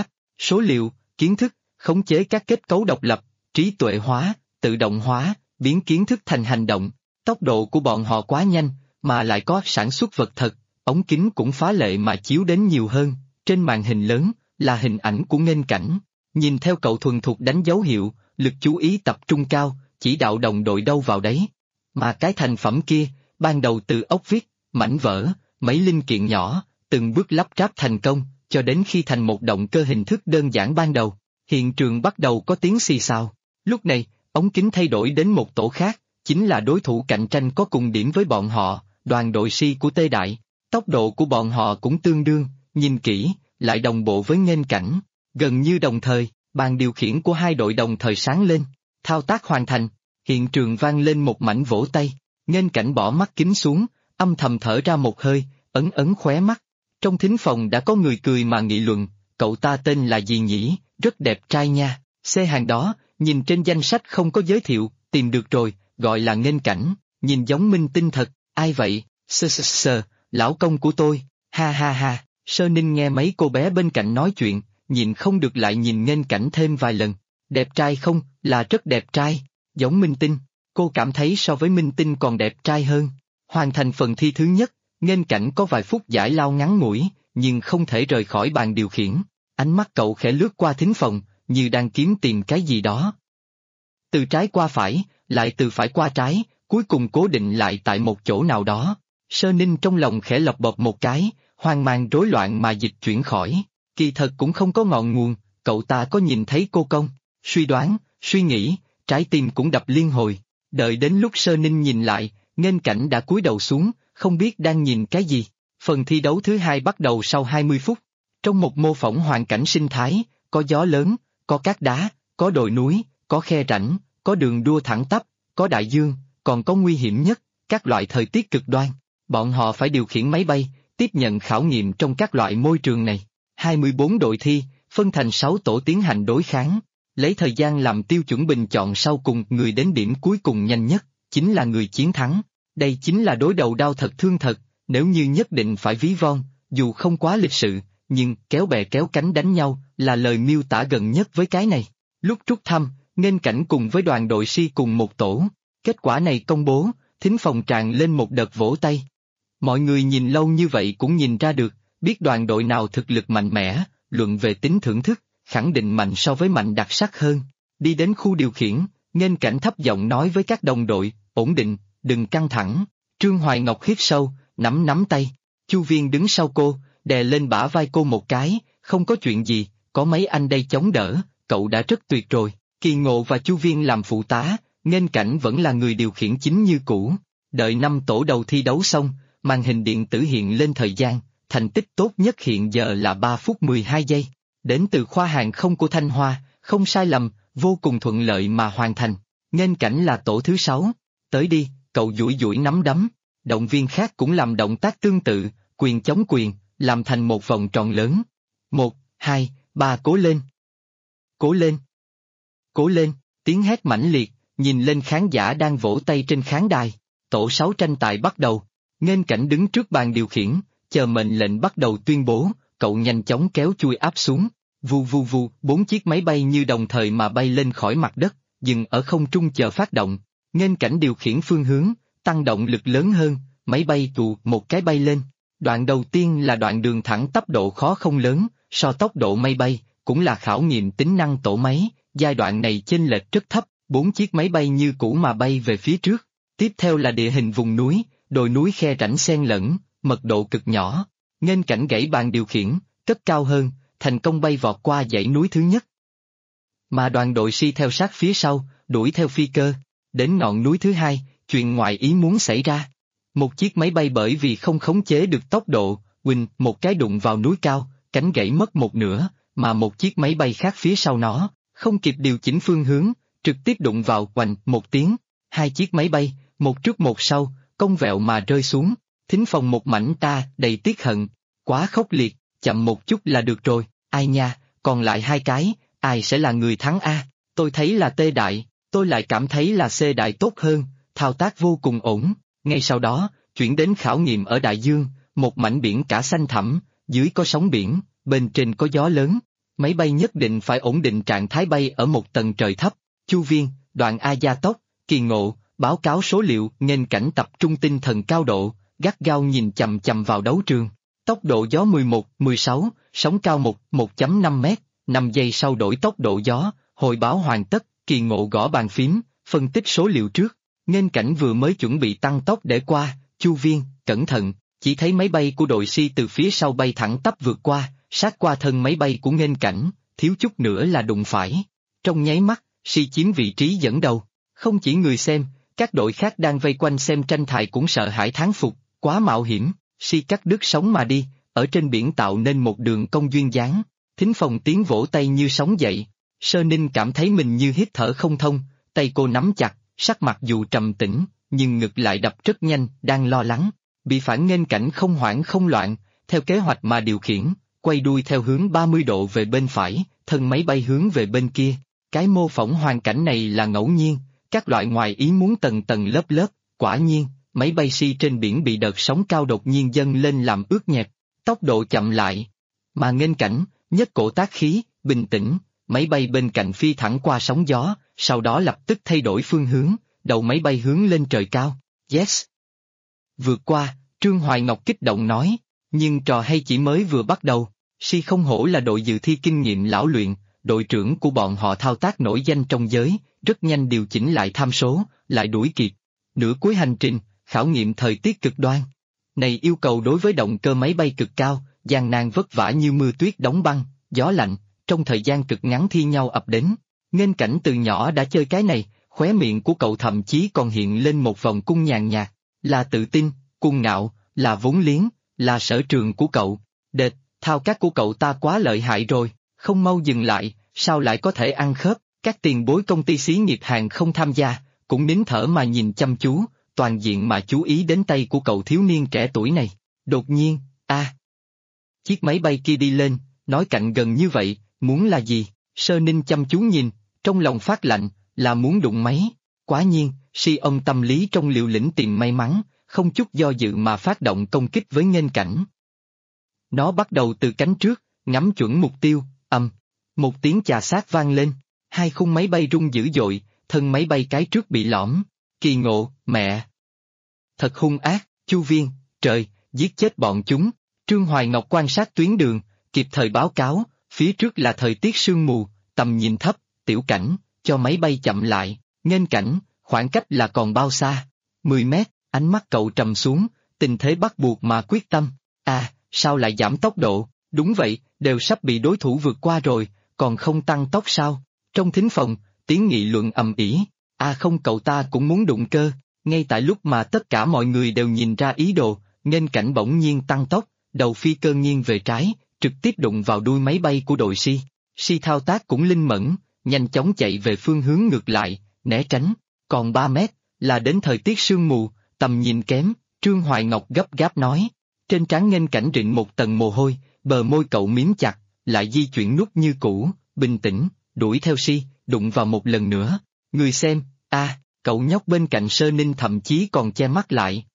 số liệu, kiến thức, khống chế các kết cấu độc lập, trí tuệ hóa, tự động hóa, biến kiến thức thành hành động. Tốc độ của bọn họ quá nhanh, mà lại có sản xuất vật thật, ống kính cũng phá lệ mà chiếu đến nhiều hơn, trên màn hình lớn, là hình ảnh của Nghênh Cảnh. Nhìn theo cậu thuần thục đánh dấu hiệu, lực chú ý tập trung cao, chỉ đạo đồng đội đâu vào đấy. Mà cái thành phẩm kia, ban đầu từ ốc vít, mảnh vỡ, mấy linh kiện nhỏ, từng bước lắp ráp thành công, cho đến khi thành một động cơ hình thức đơn giản ban đầu. Hiện trường bắt đầu có tiếng xì xào. Lúc này, ống kính thay đổi đến một tổ khác, chính là đối thủ cạnh tranh có cùng điểm với bọn họ, đoàn đội Si của Tê Đại. Tốc độ của bọn họ cũng tương đương, nhìn kỹ, lại đồng bộ với Nghênh Cảnh. Gần như đồng thời, bàn điều khiển của hai đội đồng thời sáng lên, thao tác hoàn thành, hiện trường vang lên một mảnh vỗ tay, Nghênh Cảnh bỏ mắt kính xuống, âm thầm thở ra một hơi, ấn ấn khóe mắt. Trong thính phòng đã có người cười mà nghị luận, cậu ta tên là gì nhỉ, rất đẹp trai nha, xe hàng đó, nhìn trên danh sách không có giới thiệu, tìm được rồi, gọi là Nghênh Cảnh, nhìn giống minh tinh thật, ai vậy, sơ, lão công của tôi, ha ha ha. Sơ Ninh nghe mấy cô bé bên cạnh nói chuyện, nhìn không được lại nhìn Nghênh Cảnh thêm vài lần. Đẹp trai không, là rất đẹp trai, giống minh tinh, cô cảm thấy so với minh tinh còn đẹp trai hơn. Hoàn thành phần thi thứ nhất, Nghênh Cảnh có vài phút giải lao ngắn ngủi, nhưng không thể rời khỏi bàn điều khiển. Ánh mắt cậu khẽ lướt qua thính phòng, như đang kiếm tìm cái gì đó. Từ trái qua phải, lại từ phải qua trái, cuối cùng cố định lại tại một chỗ nào đó. Sơ Ninh trong lòng khẽ lọc bộp một cái, hoang mang rối loạn mà dịch chuyển khỏi. Kỳ thật cũng không có ngọn nguồn, cậu ta có nhìn thấy cô công, suy đoán, suy nghĩ, trái tim cũng đập liên hồi. Đợi đến lúc Sơ Ninh nhìn lại, Nghênh Cảnh đã cúi đầu xuống, không biết đang nhìn cái gì. Phần thi đấu thứ hai bắt đầu sau 20 phút. Trong một mô phỏng hoàn cảnh sinh thái, có gió lớn, có cát đá, có đồi núi, có khe rãnh, có đường đua thẳng tắp, có đại dương, còn có nguy hiểm nhất, các loại thời tiết cực đoan. Bọn họ phải điều khiển máy bay, tiếp nhận khảo nghiệm trong các loại môi trường này. 24 đội thi, phân thành 6 tổ tiến hành đối kháng, lấy thời gian làm tiêu chuẩn bình chọn sau cùng, người đến điểm cuối cùng nhanh nhất, chính là người chiến thắng. Đây chính là đối đầu đau thật thương thật, nếu như nhất định phải ví von, dù không quá lịch sự, nhưng kéo bè kéo cánh đánh nhau là lời miêu tả gần nhất với cái này. Lúc rút thăm, Nghênh Cảnh cùng với đoàn đội Si cùng một tổ, kết quả này công bố, thính phòng tràn lên một đợt vỗ tay. Mọi người nhìn lâu như vậy cũng nhìn ra được, biết đoàn đội nào thực lực mạnh mẽ, luận về tính thưởng thức, khẳng định mạnh so với mạnh đặc sắc hơn. Đi đến khu điều khiển, Nghênh Cảnh thấp giọng nói với các đồng đội, ổn định, đừng căng thẳng. Trương Hoài Ngọc hít sâu, nắm tay. Chu Viên đứng sau cô, đè lên bả vai cô một cái, không có chuyện gì, có mấy anh đây chống đỡ, cậu đã rất tuyệt rồi. Kỳ Ngộ và Chu Viên làm phụ tá, Nghênh Cảnh vẫn là người điều khiển chính như cũ. Đợi 5 tổ đầu thi đấu xong, màn hình điện tử hiện lên thời gian, thành tích tốt nhất hiện giờ là 3 phút 12 giây. Đến từ khoa hàng không của Thanh Hoa, không sai lầm, vô cùng thuận lợi mà hoàn thành. Nghênh Cảnh là tổ thứ 6. Tới đi, cậu duỗi duỗi nắm đấm. Động viên khác cũng làm động tác tương tự, quyền chống quyền, làm thành một vòng tròn lớn. 1, 2, 3 cố lên. Cố lên. Cố lên, tiếng hét mãnh liệt, nhìn lên khán giả đang vỗ tay trên khán đài. Tổ 6 tranh tài bắt đầu. Nghênh Cảnh đứng trước bàn điều khiển, chờ mệnh lệnh bắt đầu tuyên bố, cậu nhanh chóng kéo chui áp xuống. Vù vù vù, 4 chiếc máy bay như đồng thời mà bay lên khỏi mặt đất, dừng ở không trung chờ phát động. Nghênh Cảnh điều khiển phương hướng, tăng động lực lớn hơn, máy bay tù một cái bay lên. Đoạn đầu tiên là đoạn đường thẳng tắp, độ khó không lớn, so tốc độ mây bay, cũng là khảo nghiệm tính năng tổ máy, giai đoạn này chênh lệch rất thấp, 4 chiếc máy bay như cũ mà bay về phía trước. Tiếp theo là địa hình vùng núi, đồi núi khe rãnh xen lẫn, mật độ cực nhỏ. Nghênh Cảnh gãy bàn điều khiển, cất cao hơn, thành công bay vọt qua dãy núi thứ nhất. Mà đoàn đội Si theo sát phía sau, đuổi theo phi cơ. Đến ngọn núi thứ hai, chuyện ngoại ý muốn xảy ra. Một chiếc máy bay bởi vì không khống chế được tốc độ, huỳnh một cái đụng vào núi cao, cánh gãy mất một nửa, mà một chiếc máy bay khác phía sau nó, không kịp điều chỉnh phương hướng, trực tiếp đụng vào oành một tiếng. Hai chiếc máy bay, một trước một sau, cong vẹo mà rơi xuống. Thính phòng một mảnh ta đầy tiếc hận, quá khốc liệt, chậm một chút là được rồi, ai nha, còn lại 2 cái, ai sẽ là người thắng a? Tôi thấy là Tê Đại, tôi lại cảm thấy là C Đại tốt hơn, thao tác vô cùng ổn. Ngay sau đó, chuyển đến khảo nghiệm ở đại dương, một mảnh biển cả xanh thẳm, dưới có sóng biển, bên trên có gió lớn. Máy bay nhất định phải ổn định trạng thái bay ở một tầng trời thấp. Chu Viên, Đoạn A gia tốc, Kỳ Ngộ, báo cáo số liệu. Nghênh Cảnh tập trung tinh thần cao độ, gắt gao nhìn chằm chằm vào đấu trường. Tốc độ gió 11, 16, sóng cao 1,5 mét, 5 giây sau đổi tốc độ gió, hồi báo hoàn tất. Kỳ Ngộ gõ bàn phím, phân tích số liệu trước. Nghênh Cảnh vừa mới chuẩn bị tăng tốc để qua. Chu Viên, cẩn thận, chỉ thấy máy bay của đội Si từ phía sau bay thẳng tắp vượt qua, sát qua thân máy bay của Nghênh Cảnh, thiếu chút nữa là đụng phải. Trong nháy mắt, Si chiếm vị trí dẫn đầu. Không chỉ người xem, các đội khác đang vây quanh xem tranh tài cũng sợ hãi thán phục, quá mạo hiểm. Si cắt đứt sóng mà đi, ở trên biển tạo nên một đường cong duyên dáng. Thính phòng tiếng vỗ tay như sóng dậy. Sơ Ninh cảm thấy mình như hít thở không thông, tay cô nắm chặt, sắc mặt dù trầm tĩnh, nhưng ngực lại đập rất nhanh, đang lo lắng. Bị phản Nghênh Cảnh không hoảng không loạn, theo kế hoạch mà điều khiển, quay đuôi theo hướng 30 độ về bên phải, thân máy bay hướng về bên kia. Cái mô phỏng hoàn cảnh này là ngẫu nhiên, các loại ngoài ý muốn tầng tầng lớp lớp, quả nhiên, máy bay Si trên biển bị đợt sóng cao đột nhiên dâng lên làm ướt nhẹp, tốc độ chậm lại. Mà Nghênh Cảnh, nhất cổ tác khí, bình tĩnh, máy bay bên cạnh phi thẳng qua sóng gió, sau đó lập tức thay đổi phương hướng, đầu máy bay hướng lên trời cao. Yes! Vượt qua, Trương Hoài Ngọc kích động nói, nhưng trò hay chỉ mới vừa bắt đầu. Si không hổ là đội dự thi kinh nghiệm lão luyện, đội trưởng của bọn họ thao tác nổi danh trong giới, rất nhanh điều chỉnh lại tham số, lại đuổi kịp. Nửa cuối hành trình, khảo nghiệm thời tiết cực đoan. Này yêu cầu đối với động cơ máy bay cực cao, gian nan vất vả như mưa tuyết đóng băng, gió lạnh, trong thời gian cực ngắn thi nhau ập đến. Nghênh Cảnh từ nhỏ đã chơi cái này, khóe miệng của cậu thậm chí còn hiện lên một vòng cung nhàn nhạt, là tự tin, cuồng ngạo, là vốn liếng, là sở trường của cậu. Đệt, thao tác của cậu ta quá lợi hại rồi, không mau dừng lại, sao lại có thể ăn khớp. Các tiền bối công ty xí nghiệp hàng không tham gia, cũng nín thở mà nhìn chăm chú, toàn diện mà chú ý đến tay của cậu thiếu niên trẻ tuổi này. Đột nhiên, chiếc máy bay kia đi lên, nói cạnh gần như vậy, muốn là gì? Sơ Ninh chăm chú nhìn, trong lòng phát lạnh, là muốn đụng máy. Quá nhiên, Si ông tâm lý trong liều lĩnh tìm may mắn, không chút do dự mà phát động công kích với Nghênh Cảnh. Nó bắt đầu từ cánh trước, ngắm chuẩn mục tiêu, một tiếng chà sát vang lên, hai khung máy bay rung dữ dội, thân máy bay cái trước bị lõm. Kỳ Ngộ, mẹ! Thật hung ác. Chu Viên, trời, giết chết bọn chúng. Trương Hoài Ngọc quan sát tuyến đường, kịp thời báo cáo, phía trước là thời tiết sương mù, tầm nhìn thấp. Tiểu Cảnh, cho máy bay chậm lại. Nghênh Cảnh, khoảng cách là còn bao xa? 10 mét. Ánh mắt cậu trầm xuống, tình thế bắt buộc mà quyết tâm. Sao lại giảm tốc độ? Đúng vậy, đều sắp bị đối thủ vượt qua rồi, còn không tăng tốc sao? Trong thính phòng, tiếng nghị luận ầm ĩ. Không, cậu ta cũng muốn đụng cơ. Ngay tại lúc mà tất cả mọi người đều nhìn ra ý đồ, Nghênh Cảnh bỗng nhiên tăng tốc, đầu phi cơ nghiêng về trái, trực tiếp đụng vào đuôi máy bay của đội Si. Si thao tác cũng linh mẫn, nhanh chóng chạy về phương hướng ngược lại, né tránh. Còn 3 mét, là đến thời tiết sương mù, tầm nhìn kém. Trương Hoài Ngọc gấp gáp nói. Trên trán Nghênh Cảnh rịn một tầng mồ hôi, bờ môi cậu miếm chặt, lại di chuyển nút như cũ, bình tĩnh, đuổi theo Si, đụng vào một lần nữa. Người xem, cậu nhóc bên cạnh Sơ Ninh thậm chí còn che mắt lại.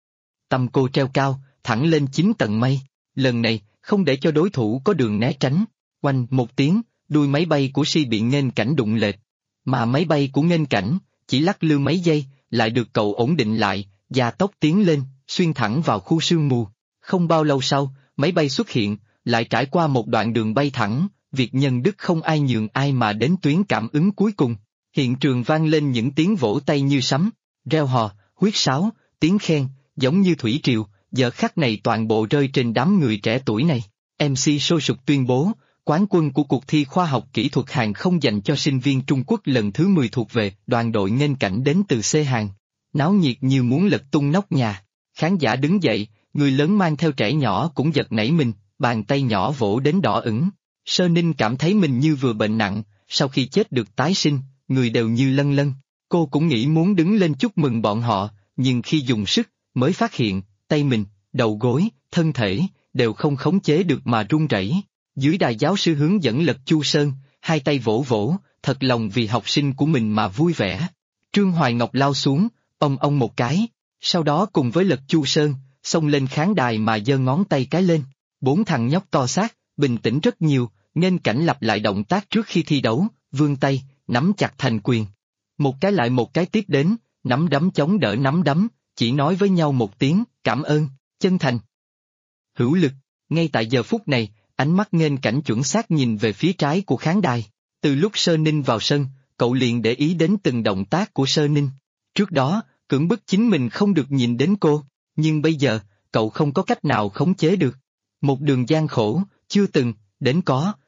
Tâm cô treo cao, thẳng lên 9 tầng mây. Lần này, không để cho đối thủ có đường né tránh. Oanh một tiếng, đuôi máy bay của Si bị Nghênh Cảnh đụng lệch. Mà máy bay của Nghênh Cảnh, chỉ lắc lư mấy giây, lại được cậu ổn định lại, gia tốc tiến lên, xuyên thẳng vào khu sương mù. Không bao lâu sau, máy bay xuất hiện, lại trải qua một đoạn đường bay thẳng, việc nhân đức không ai nhường ai mà đến tuyến cảm ứng cuối cùng. Hiện trường vang lên những tiếng vỗ tay như sấm, reo hò, huýt sáo, tiếng khen, giống như thủy triều, giờ khắc này toàn bộ rơi trên đám người trẻ tuổi này. MC sôi sục tuyên bố, quán quân của cuộc thi khoa học kỹ thuật hàng không dành cho sinh viên Trung Quốc lần thứ 10 thuộc về đoàn đội Nghênh Cảnh đến từ C hàng. Náo nhiệt như muốn lật tung nóc nhà. Khán giả đứng dậy, người lớn mang theo trẻ nhỏ cũng giật nảy mình, bàn tay nhỏ vỗ đến đỏ ửng. Sơ Ninh cảm thấy mình như vừa bệnh nặng, sau khi chết được tái sinh, người đều như lân lân. Cô cũng nghĩ muốn đứng lên chúc mừng bọn họ, nhưng khi dùng sức, mới phát hiện, tay mình, đầu gối, thân thể, đều không khống chế được mà run rẩy. Dưới đài giáo sư hướng dẫn Lật Chu Sơn, hai tay vỗ vỗ, thật lòng vì học sinh của mình mà vui vẻ. Trương Hoài Ngọc lao xuống, ông một cái, sau đó cùng với Lật Chu Sơn, xông lên khán đài mà giơ ngón tay cái lên. 4 thằng nhóc to xác, bình tĩnh rất nhiều, Nghênh Cảnh lặp lại động tác trước khi thi đấu, vươn tay, nắm chặt thành quyền. Một cái lại một cái tiếp đến, nắm đấm chống đỡ nắm đấm, chỉ nói với nhau một tiếng, cảm ơn, chân thành. Hữu lực, ngay tại giờ phút này, ánh mắt Nghênh Cảnh chuẩn xác nhìn về phía trái của khán đài. Từ lúc Sơ Ninh vào sân, cậu liền để ý đến từng động tác của Sơ Ninh. Trước đó, cưỡng bức chính mình không được nhìn đến cô, nhưng bây giờ, cậu không có cách nào khống chế được. Một đường gian khổ, chưa từng, đến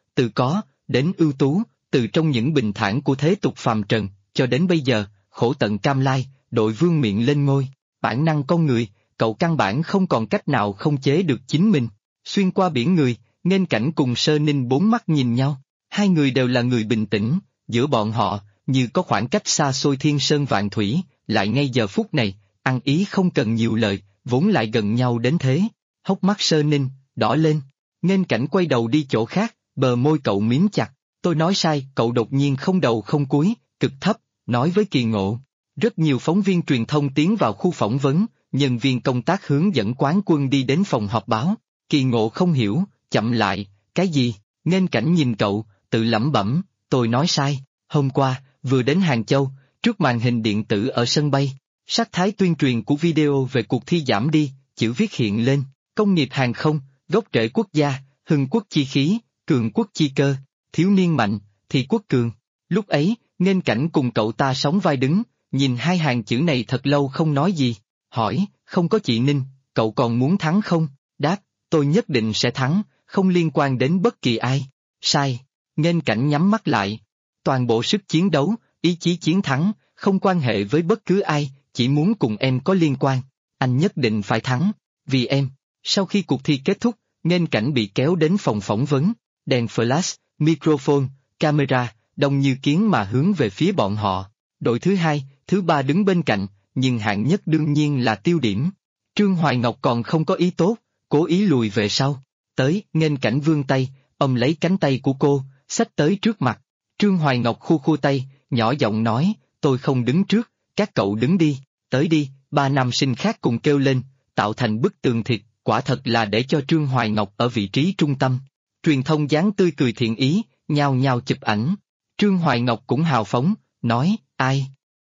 có, đến ưu tú, từ trong những bình thản của thế tục phàm trần, cho đến bây giờ, khổ tận cam lai, đội vương miện lên ngôi, bản năng con người, cậu căn bản không còn cách nào khống chế được chính mình. Xuyên qua biển người, Nghênh Cảnh cùng Sơ Ninh bốn mắt nhìn nhau, hai người đều là người bình tĩnh, giữa bọn họ, như có khoảng cách xa xôi thiên sơn vạn thủy, lại ngay giờ phút này, ăn ý không cần nhiều lời, vốn lại gần nhau đến thế. Hốc mắt Sơ Ninh, đỏ lên, Nghênh Cảnh quay đầu đi chỗ khác, bờ môi cậu mím chặt, tôi nói sai, cậu đột nhiên không đầu không cúi, cực thấp, nói với Kỳ Ngộ. Rất nhiều phóng viên truyền thông tiến vào khu phỏng vấn, nhân viên công tác hướng dẫn quán quân đi đến phòng họp báo. Kỳ Ngộ không hiểu, chậm lại, cái gì? Nghênh Cảnh nhìn cậu, tự lẩm bẩm, tôi nói sai, hôm qua, vừa đến Hàng Châu, trước màn hình điện tử ở sân bay, sắc thái tuyên truyền của video về cuộc thi giảm đi, chữ viết hiện lên, công nghiệp hàng không, gốc rễ quốc gia, hưng quốc chi khí, cường quốc chi cơ, thiếu niên mạnh, thì quốc cường. Lúc ấy, Nghênh Cảnh cùng cậu ta sóng vai đứng, nhìn hai hàng chữ này thật lâu không nói gì, hỏi, không có chị Ninh, cậu còn muốn thắng không? Đáp, tôi nhất định sẽ thắng, không liên quan đến bất kỳ ai. Sai. Nghênh Cảnh nhắm mắt lại. Toàn bộ sức chiến đấu, ý chí chiến thắng, không quan hệ với bất cứ ai, chỉ muốn cùng em có liên quan. Anh nhất định phải thắng, vì em. Sau khi cuộc thi kết thúc, Nghênh Cảnh bị kéo đến phòng phỏng vấn, đèn flash, microphone, camera, đông như kiến mà hướng về phía bọn họ. Đội thứ hai, thứ ba đứng bên cạnh, nhưng hạng nhất đương nhiên là tiêu điểm. Trương Hoài Ngọc còn không có ý tốt, cố ý lùi về sau. Tới, Nghênh Cảnh vươn tay, ôm lấy cánh tay của cô, xách tới trước mặt. Trương Hoài Ngọc khu khu tay, nhỏ giọng nói, tôi không đứng trước, các cậu đứng đi, tới đi, ba nam sinh khác cùng kêu lên, tạo thành bức tường thịt, quả thật là để cho Trương Hoài Ngọc ở vị trí trung tâm. Truyền thông dáng tươi cười thiện ý, nhao nhao chụp ảnh. Trương Hoài Ngọc cũng hào phóng, nói, ai?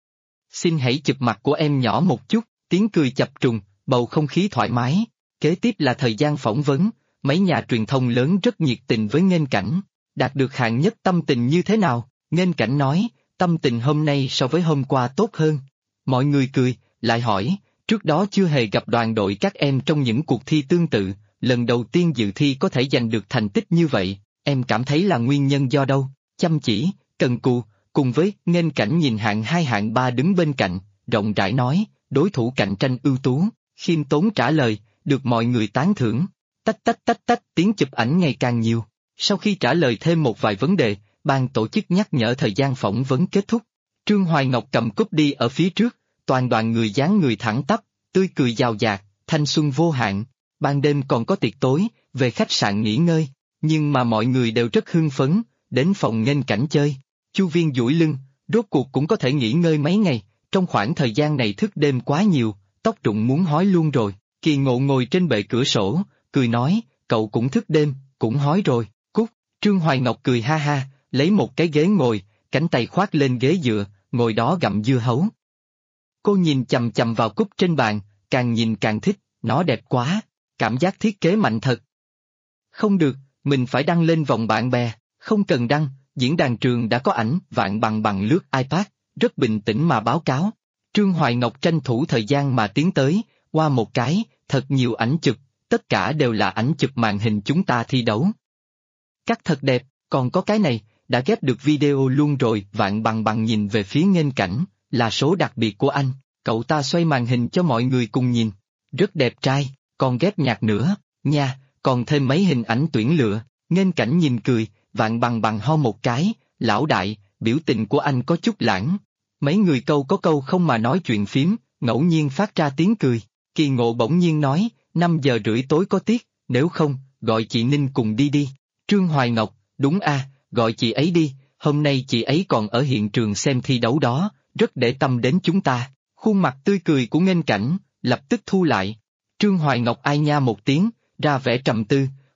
Xin hãy chụp mặt của em nhỏ một chút, tiếng cười chập trùng, bầu không khí thoải mái. Kế tiếp là thời gian phỏng vấn, mấy nhà truyền thông lớn rất nhiệt tình với Nghênh Cảnh. Đạt được hạng nhất tâm tình như thế nào? Nghênh Cảnh nói, tâm tình hôm nay so với hôm qua tốt hơn. Mọi người cười, lại hỏi, trước đó chưa hề gặp đoàn đội các em trong những cuộc thi tương tự, lần đầu tiên dự thi có thể giành được thành tích như vậy, em cảm thấy là nguyên nhân do đâu? Chăm chỉ, cần cù, cùng với Nghênh Cảnh nhìn hạng hai hạng ba đứng bên cạnh, rộng rãi nói, đối thủ cạnh tranh ưu tú, khiêm tốn trả lời, được mọi người tán thưởng. Tách tách tách tách tiếng chụp ảnh ngày càng nhiều. Sau khi trả lời thêm một vài vấn đề, ban tổ chức nhắc nhở thời gian phỏng vấn kết thúc. Trương Hoài Ngọc cầm cúp đi ở phía trước, toàn đoàn người dáng người thẳng tắp, tươi cười giàu dạt, thanh xuân vô hạn. Ban đêm còn có tiệc tối, về khách sạn nghỉ ngơi, nhưng mà mọi người đều rất hưng phấn, đến phòng Nghênh Cảnh chơi. Chu Viên duỗi lưng, rốt cuộc cũng có thể nghỉ ngơi mấy ngày, trong khoảng thời gian này thức đêm quá nhiều, tóc rụng muốn hói luôn rồi. Kỳ Ngộ ngồi trên bệ cửa sổ, cười nói, cậu cũng thức đêm, cũng hói rồi. Trương Hoài Ngọc cười ha ha, lấy một cái ghế ngồi, cánh tay khoác lên ghế dựa, ngồi đó gặm dưa hấu. Cô nhìn chằm chằm vào cúp trên bàn, càng nhìn càng thích, nó đẹp quá, cảm giác thiết kế mạnh thật. Không được, mình phải đăng lên vòng bạn bè, không cần đăng, diễn đàn trường đã có ảnh, Vạn bằng lướt iPad, rất bình tĩnh mà báo cáo. Trương Hoài Ngọc tranh thủ thời gian mà tiến tới, qua một cái, thật nhiều ảnh chụp, tất cả đều là ảnh chụp màn hình chúng ta thi đấu. Cắt thật đẹp, còn có cái này, đã ghép được video luôn rồi. Vạn bằng nhìn về phía Nghênh Cảnh, là số đặc biệt của anh, cậu ta xoay màn hình cho mọi người cùng nhìn. Rất đẹp trai, còn ghép nhạc nữa, nha, còn thêm mấy hình ảnh tuyển lựa. Nghênh Cảnh nhìn cười, Vạn bằng ho một cái, lão đại, biểu tình của anh có chút lãng. Mấy người câu có câu không mà nói chuyện phím, ngẫu nhiên phát ra tiếng cười. Kỳ Ngộ bỗng nhiên nói, 5:30 tối có tiết, nếu không, gọi chị Ninh cùng đi đi. Trương Hoài Ngọc, đúng a, gọi chị ấy đi, hôm nay chị ấy còn ở hiện trường xem thi đấu đó, rất để tâm đến chúng ta. Khuôn mặt tươi cười của Nghênh Cảnh, lập tức thu lại. Trương Hoài Ngọc ai nha một tiếng, ra vẻ trầm tư,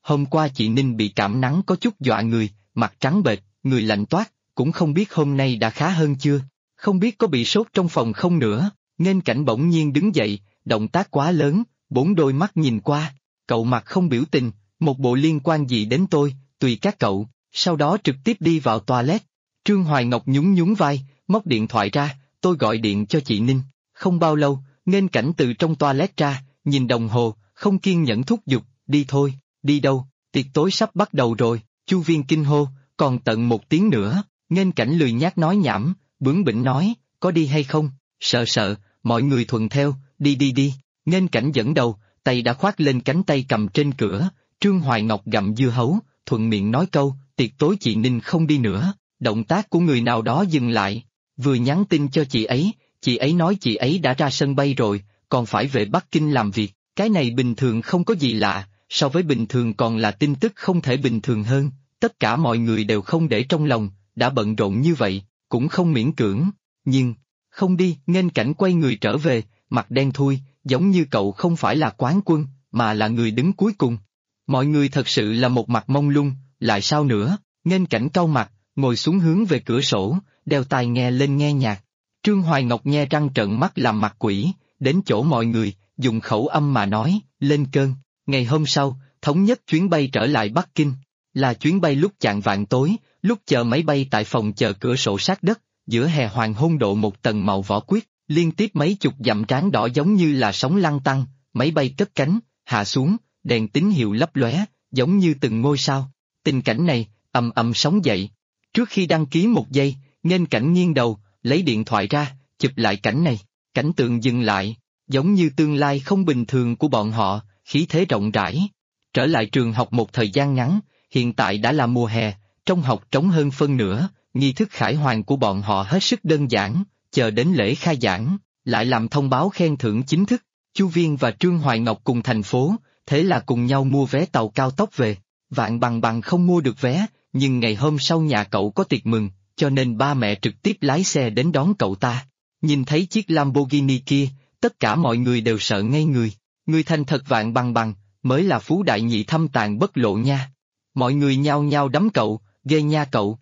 Hôm qua chị Ninh bị cảm nắng có chút dọa người, mặt trắng bệch, người lạnh toát, cũng không biết hôm nay đã khá hơn chưa, không biết có bị sốt trong phòng không nữa. Nghênh Cảnh bỗng nhiên đứng dậy, động tác quá lớn, 4 đôi mắt nhìn qua, cậu mặt không biểu tình, một bộ liên quan gì đến tôi, tùy các cậu, sau đó trực tiếp đi vào toilet. Trương Hoài Ngọc nhún nhún vai, móc điện thoại ra, tôi gọi điện cho chị Ninh. Không bao lâu, Nghênh Cảnh từ trong toilet ra, nhìn đồng hồ, không kiên nhẫn thúc giục, đi thôi, đi đâu, tiệc tối sắp bắt đầu rồi. Chu Viên kinh hô, còn tận 1 tiếng nữa. Nghênh Cảnh lười nhác nói nhảm, bướng bỉnh nói, có đi hay không, sợ, mọi người thuận theo, đi. Nghênh Cảnh dẫn đầu, tay đã khoác lên cánh tay cầm trên cửa. Trương Hoài Ngọc gặm dưa hấu, thuận miệng nói câu, tiệc tối chị Ninh không đi nữa. Động tác của người nào đó dừng lại, vừa nhắn tin cho chị ấy nói chị ấy đã ra sân bay rồi, còn phải về Bắc Kinh làm việc. Cái này bình thường không có gì lạ, so với bình thường còn là tin tức không thể bình thường hơn. Tất cả mọi người đều không để trong lòng, đã bận rộn như vậy, cũng không miễn cưỡng. Nhưng, không đi. Nghênh Cảnh quay người trở về, mặt đen thui, giống như cậu không phải là quán quân, mà là người đứng cuối cùng. Mọi người thật sự là một mặt mông lung, lại sao nữa. Nghênh Cảnh cau mặt, ngồi xuống hướng về cửa sổ, đeo tai nghe lên nghe nhạc. Trương Hoài Ngọc nhe răng trợn mắt làm mặt quỷ, đến chỗ mọi người, dùng khẩu âm mà nói, lên cơn. Ngày hôm sau, thống nhất chuyến bay trở lại Bắc Kinh. Là chuyến bay lúc chạng vạng tối, lúc chờ máy bay tại phòng chờ cửa sổ sát đất, giữa hè hoàng hôn độ một tầng màu vỏ quyết, liên tiếp mấy chục dặm trán đỏ giống như là sóng lăn tăn, máy bay cất cánh, hạ xuống, đèn tín hiệu lấp lóe, giống như từng ngôi sao. Tình cảnh này, ầm ầm sóng dậy. Trước khi đăng ký 1 giây, Nghênh Cảnh nghiêng đầu, lấy điện thoại ra, chụp lại cảnh này, cảnh tượng dừng lại, giống như tương lai không bình thường của bọn họ, khí thế rộng rãi. Trở lại trường học một thời gian ngắn, hiện tại đã là mùa hè, trong học trống hơn phân nửa, nghi thức khải hoàn của bọn họ hết sức đơn giản, chờ đến lễ khai giảng, lại làm thông báo khen thưởng chính thức. Chu Viên và Trương Hoài Ngọc cùng thành phố, thế là cùng nhau mua vé tàu cao tốc về. Vạn Bằng Bằng không mua được vé, nhưng ngày hôm sau nhà cậu có tiệc mừng, cho nên ba mẹ trực tiếp lái xe đến đón cậu ta. Nhìn thấy chiếc Lamborghini kia, tất cả mọi người đều sợ ngây người. Người thành thật Vạn Bằng Bằng, mới là phú đại nhị thâm tàn bất lộ nha. Mọi người nhao nhao đấm cậu, ghê nha cậu.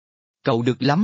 Cậu được lắm.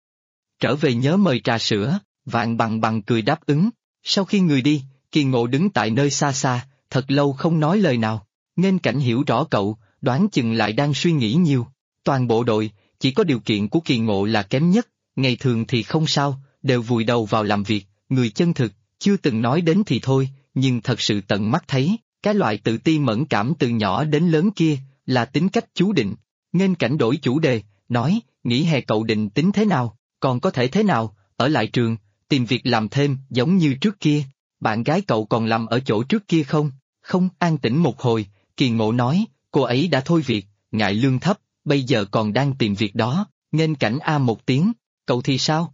Trở về nhớ mời trà sữa, Vạn Bằng Bằng cười đáp ứng. Sau khi người đi, Kỳ Ngộ đứng tại nơi xa xa, thật lâu không nói lời nào. Nghênh Cảnh hiểu rõ cậu, đoán chừng lại đang suy nghĩ nhiều. Toàn bộ đội, chỉ có điều kiện của Kỳ Ngộ là kém nhất, ngày thường thì không sao, đều vùi đầu vào làm việc, người chân thực, chưa từng nói đến thì thôi, nhưng thật sự tận mắt thấy, cái loại tự ti mẫn cảm từ nhỏ đến lớn kia, là tính cách chú định. Nghênh Cảnh đổi chủ đề, nói, nghỉ hè cậu định tính thế nào, còn có thể thế nào, ở lại trường, tìm việc làm thêm, giống như trước kia. Bạn gái cậu còn làm ở chỗ trước kia không? Không. An tĩnh một hồi, Kỳ Ngộ nói, cô ấy đã thôi việc, ngại lương thấp, bây giờ còn đang tìm việc đó. Nghênh Cảnh a một tiếng, cậu thì sao?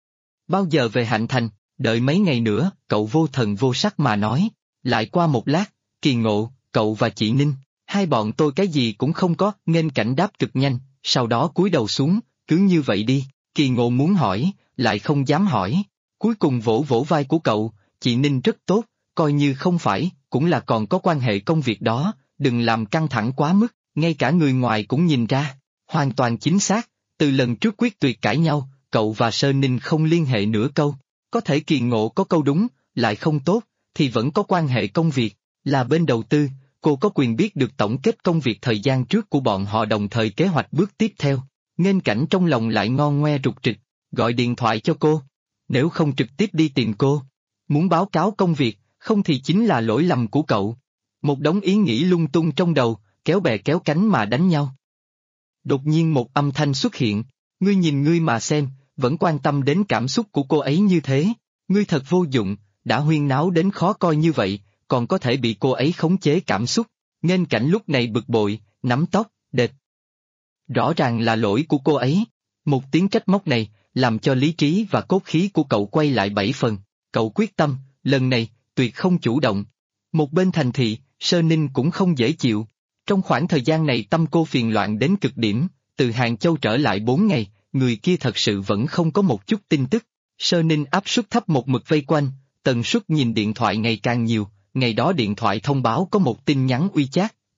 Bao giờ về Hạnh Thành? Đợi mấy ngày nữa, cậu vô thần vô sắc mà nói. Lại qua một lát, Kỳ Ngộ, cậu và chị Ninh, hai bọn tôi cái gì cũng không có. Nghênh Cảnh đáp cực nhanh, sau đó cúi đầu xuống, cứ như vậy đi. Kỳ Ngộ muốn hỏi, lại không dám hỏi. Cuối cùng vỗ vỗ vai của cậu, chị Ninh rất tốt, coi như không phải, cũng là còn có quan hệ công việc đó, đừng làm căng thẳng quá mức, ngay cả người ngoài cũng nhìn ra. Hoàn toàn chính xác, từ lần trước quyết tuyệt cãi nhau, cậu và Sơ Ninh không liên hệ nửa câu. Có thể Kỳ Ngộ có câu đúng, lại không tốt, thì vẫn có quan hệ công việc, là bên đầu tư, cô có quyền biết được tổng kết công việc thời gian trước của bọn họ đồng thời kế hoạch bước tiếp theo. Nghênh Cảnh trong lòng lại ngon ngoe rục rịch, gọi điện thoại cho cô. Nếu không trực tiếp đi tìm cô, muốn báo cáo công việc, không thì chính là lỗi lầm của cậu. Một đống ý nghĩ lung tung trong đầu, kéo bè kéo cánh mà đánh nhau. Đột nhiên một âm thanh xuất hiện, ngươi nhìn ngươi mà xem, vẫn quan tâm đến cảm xúc của cô ấy như thế, ngươi thật vô dụng, đã huyên náo đến khó coi như vậy, còn có thể bị cô ấy khống chế cảm xúc. Nghênh Cảnh lúc này bực bội, nắm tóc, đệt. Rõ ràng là lỗi của cô ấy. Một tiếng trách móc này, làm cho lý trí và cốt khí của cậu quay lại 7 phần. Cậu quyết tâm, lần này, tuyệt không chủ động. Một bên thành thị, Sơ Ninh cũng không dễ chịu. Trong khoảng thời gian này tâm cô phiền loạn đến cực điểm, từ Hàng Châu trở lại 4 ngày, người kia thật sự vẫn không có một chút tin tức. Sơ Ninh áp suất thấp một mực vây quanh, tần suất nhìn điện thoại ngày càng nhiều, ngày đó điện thoại thông báo có một tin nhắn WeChat,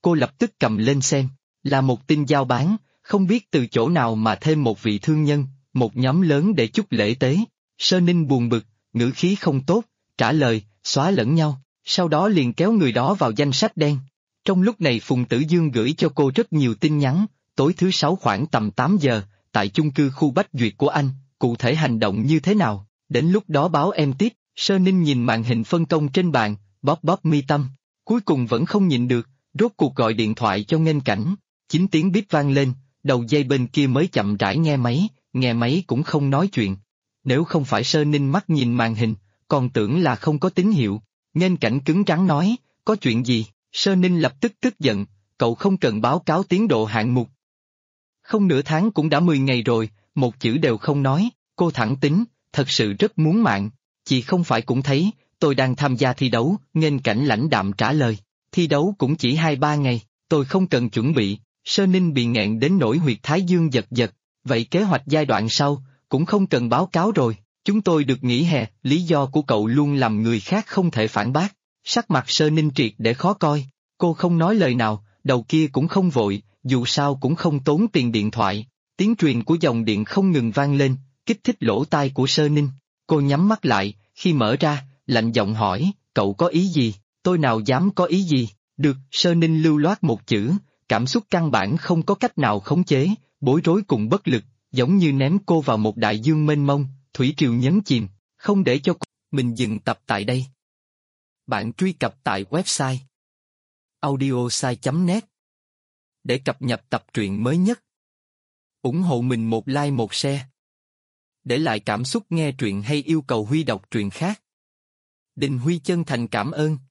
cô lập tức cầm lên xem. Là một tin giao bán, không biết từ chỗ nào mà thêm một vị thương nhân, một nhóm lớn để chúc lễ tế. Sơ Ninh buồn bực, ngữ khí không tốt, trả lời, xóa lẫn nhau, sau đó liền kéo người đó vào danh sách đen. Trong lúc này Phùng Tử Dương gửi cho cô rất nhiều tin nhắn, tối thứ Sáu khoảng tầm 8 giờ, tại chung cư khu Bách Duyệt của anh, cụ thể hành động như thế nào, đến lúc đó báo em tiếp. Sơ Ninh nhìn màn hình phân công trên bàn, bóp bóp mi tâm, cuối cùng vẫn không nhịn được, rốt cuộc gọi điện thoại cho Nghênh Cảnh. 9 tiếng bíp vang lên, đầu dây bên kia mới chậm rãi nghe máy cũng không nói chuyện. Nếu không phải Sơ Ninh mắt nhìn màn hình, còn tưởng là không có tín hiệu. Nghênh Cảnh cứng rắn nói, có chuyện gì? Sơ Ninh lập tức tức giận, cậu không cần báo cáo tiến độ hạng mục. Không nửa tháng cũng đã 10 ngày rồi, một chữ đều không nói, cô thẳng tính, thật sự rất muốn mạng. Chị không phải cũng thấy, tôi đang tham gia thi đấu, Nghênh Cảnh lãnh đạm trả lời. Thi đấu cũng chỉ 2-3 ngày, tôi không cần chuẩn bị. Sơ Ninh bị nghẹn đến nỗi huyệt thái dương giật giật, vậy kế hoạch giai đoạn sau, cũng không cần báo cáo rồi, chúng tôi được nghỉ hè, lý do của cậu luôn làm người khác không thể phản bác. Sắc mặt Sơ Ninh triệt để khó coi, cô không nói lời nào, đầu kia cũng không vội, dù sao cũng không tốn tiền điện thoại. Tiếng truyền của dòng điện không ngừng vang lên, kích thích lỗ tai của Sơ Ninh. Cô nhắm mắt lại, khi mở ra, lạnh giọng hỏi, cậu có ý gì? Tôi nào dám có ý gì? Được, Sơ Ninh lưu loát một chữ, cảm xúc căn bản không có cách nào khống chế, bối rối cùng bất lực, giống như ném cô vào một đại dương mênh mông, thủy triều nhấn chìm, không để cho mình dừng tập tại đây. Bạn truy cập tại website audiosai.net để cập nhật tập truyện mới nhất. Ủng hộ mình một like một share. Để lại cảm xúc nghe truyện hay yêu cầu Huy đọc truyện khác. Đình Huy chân thành cảm ơn.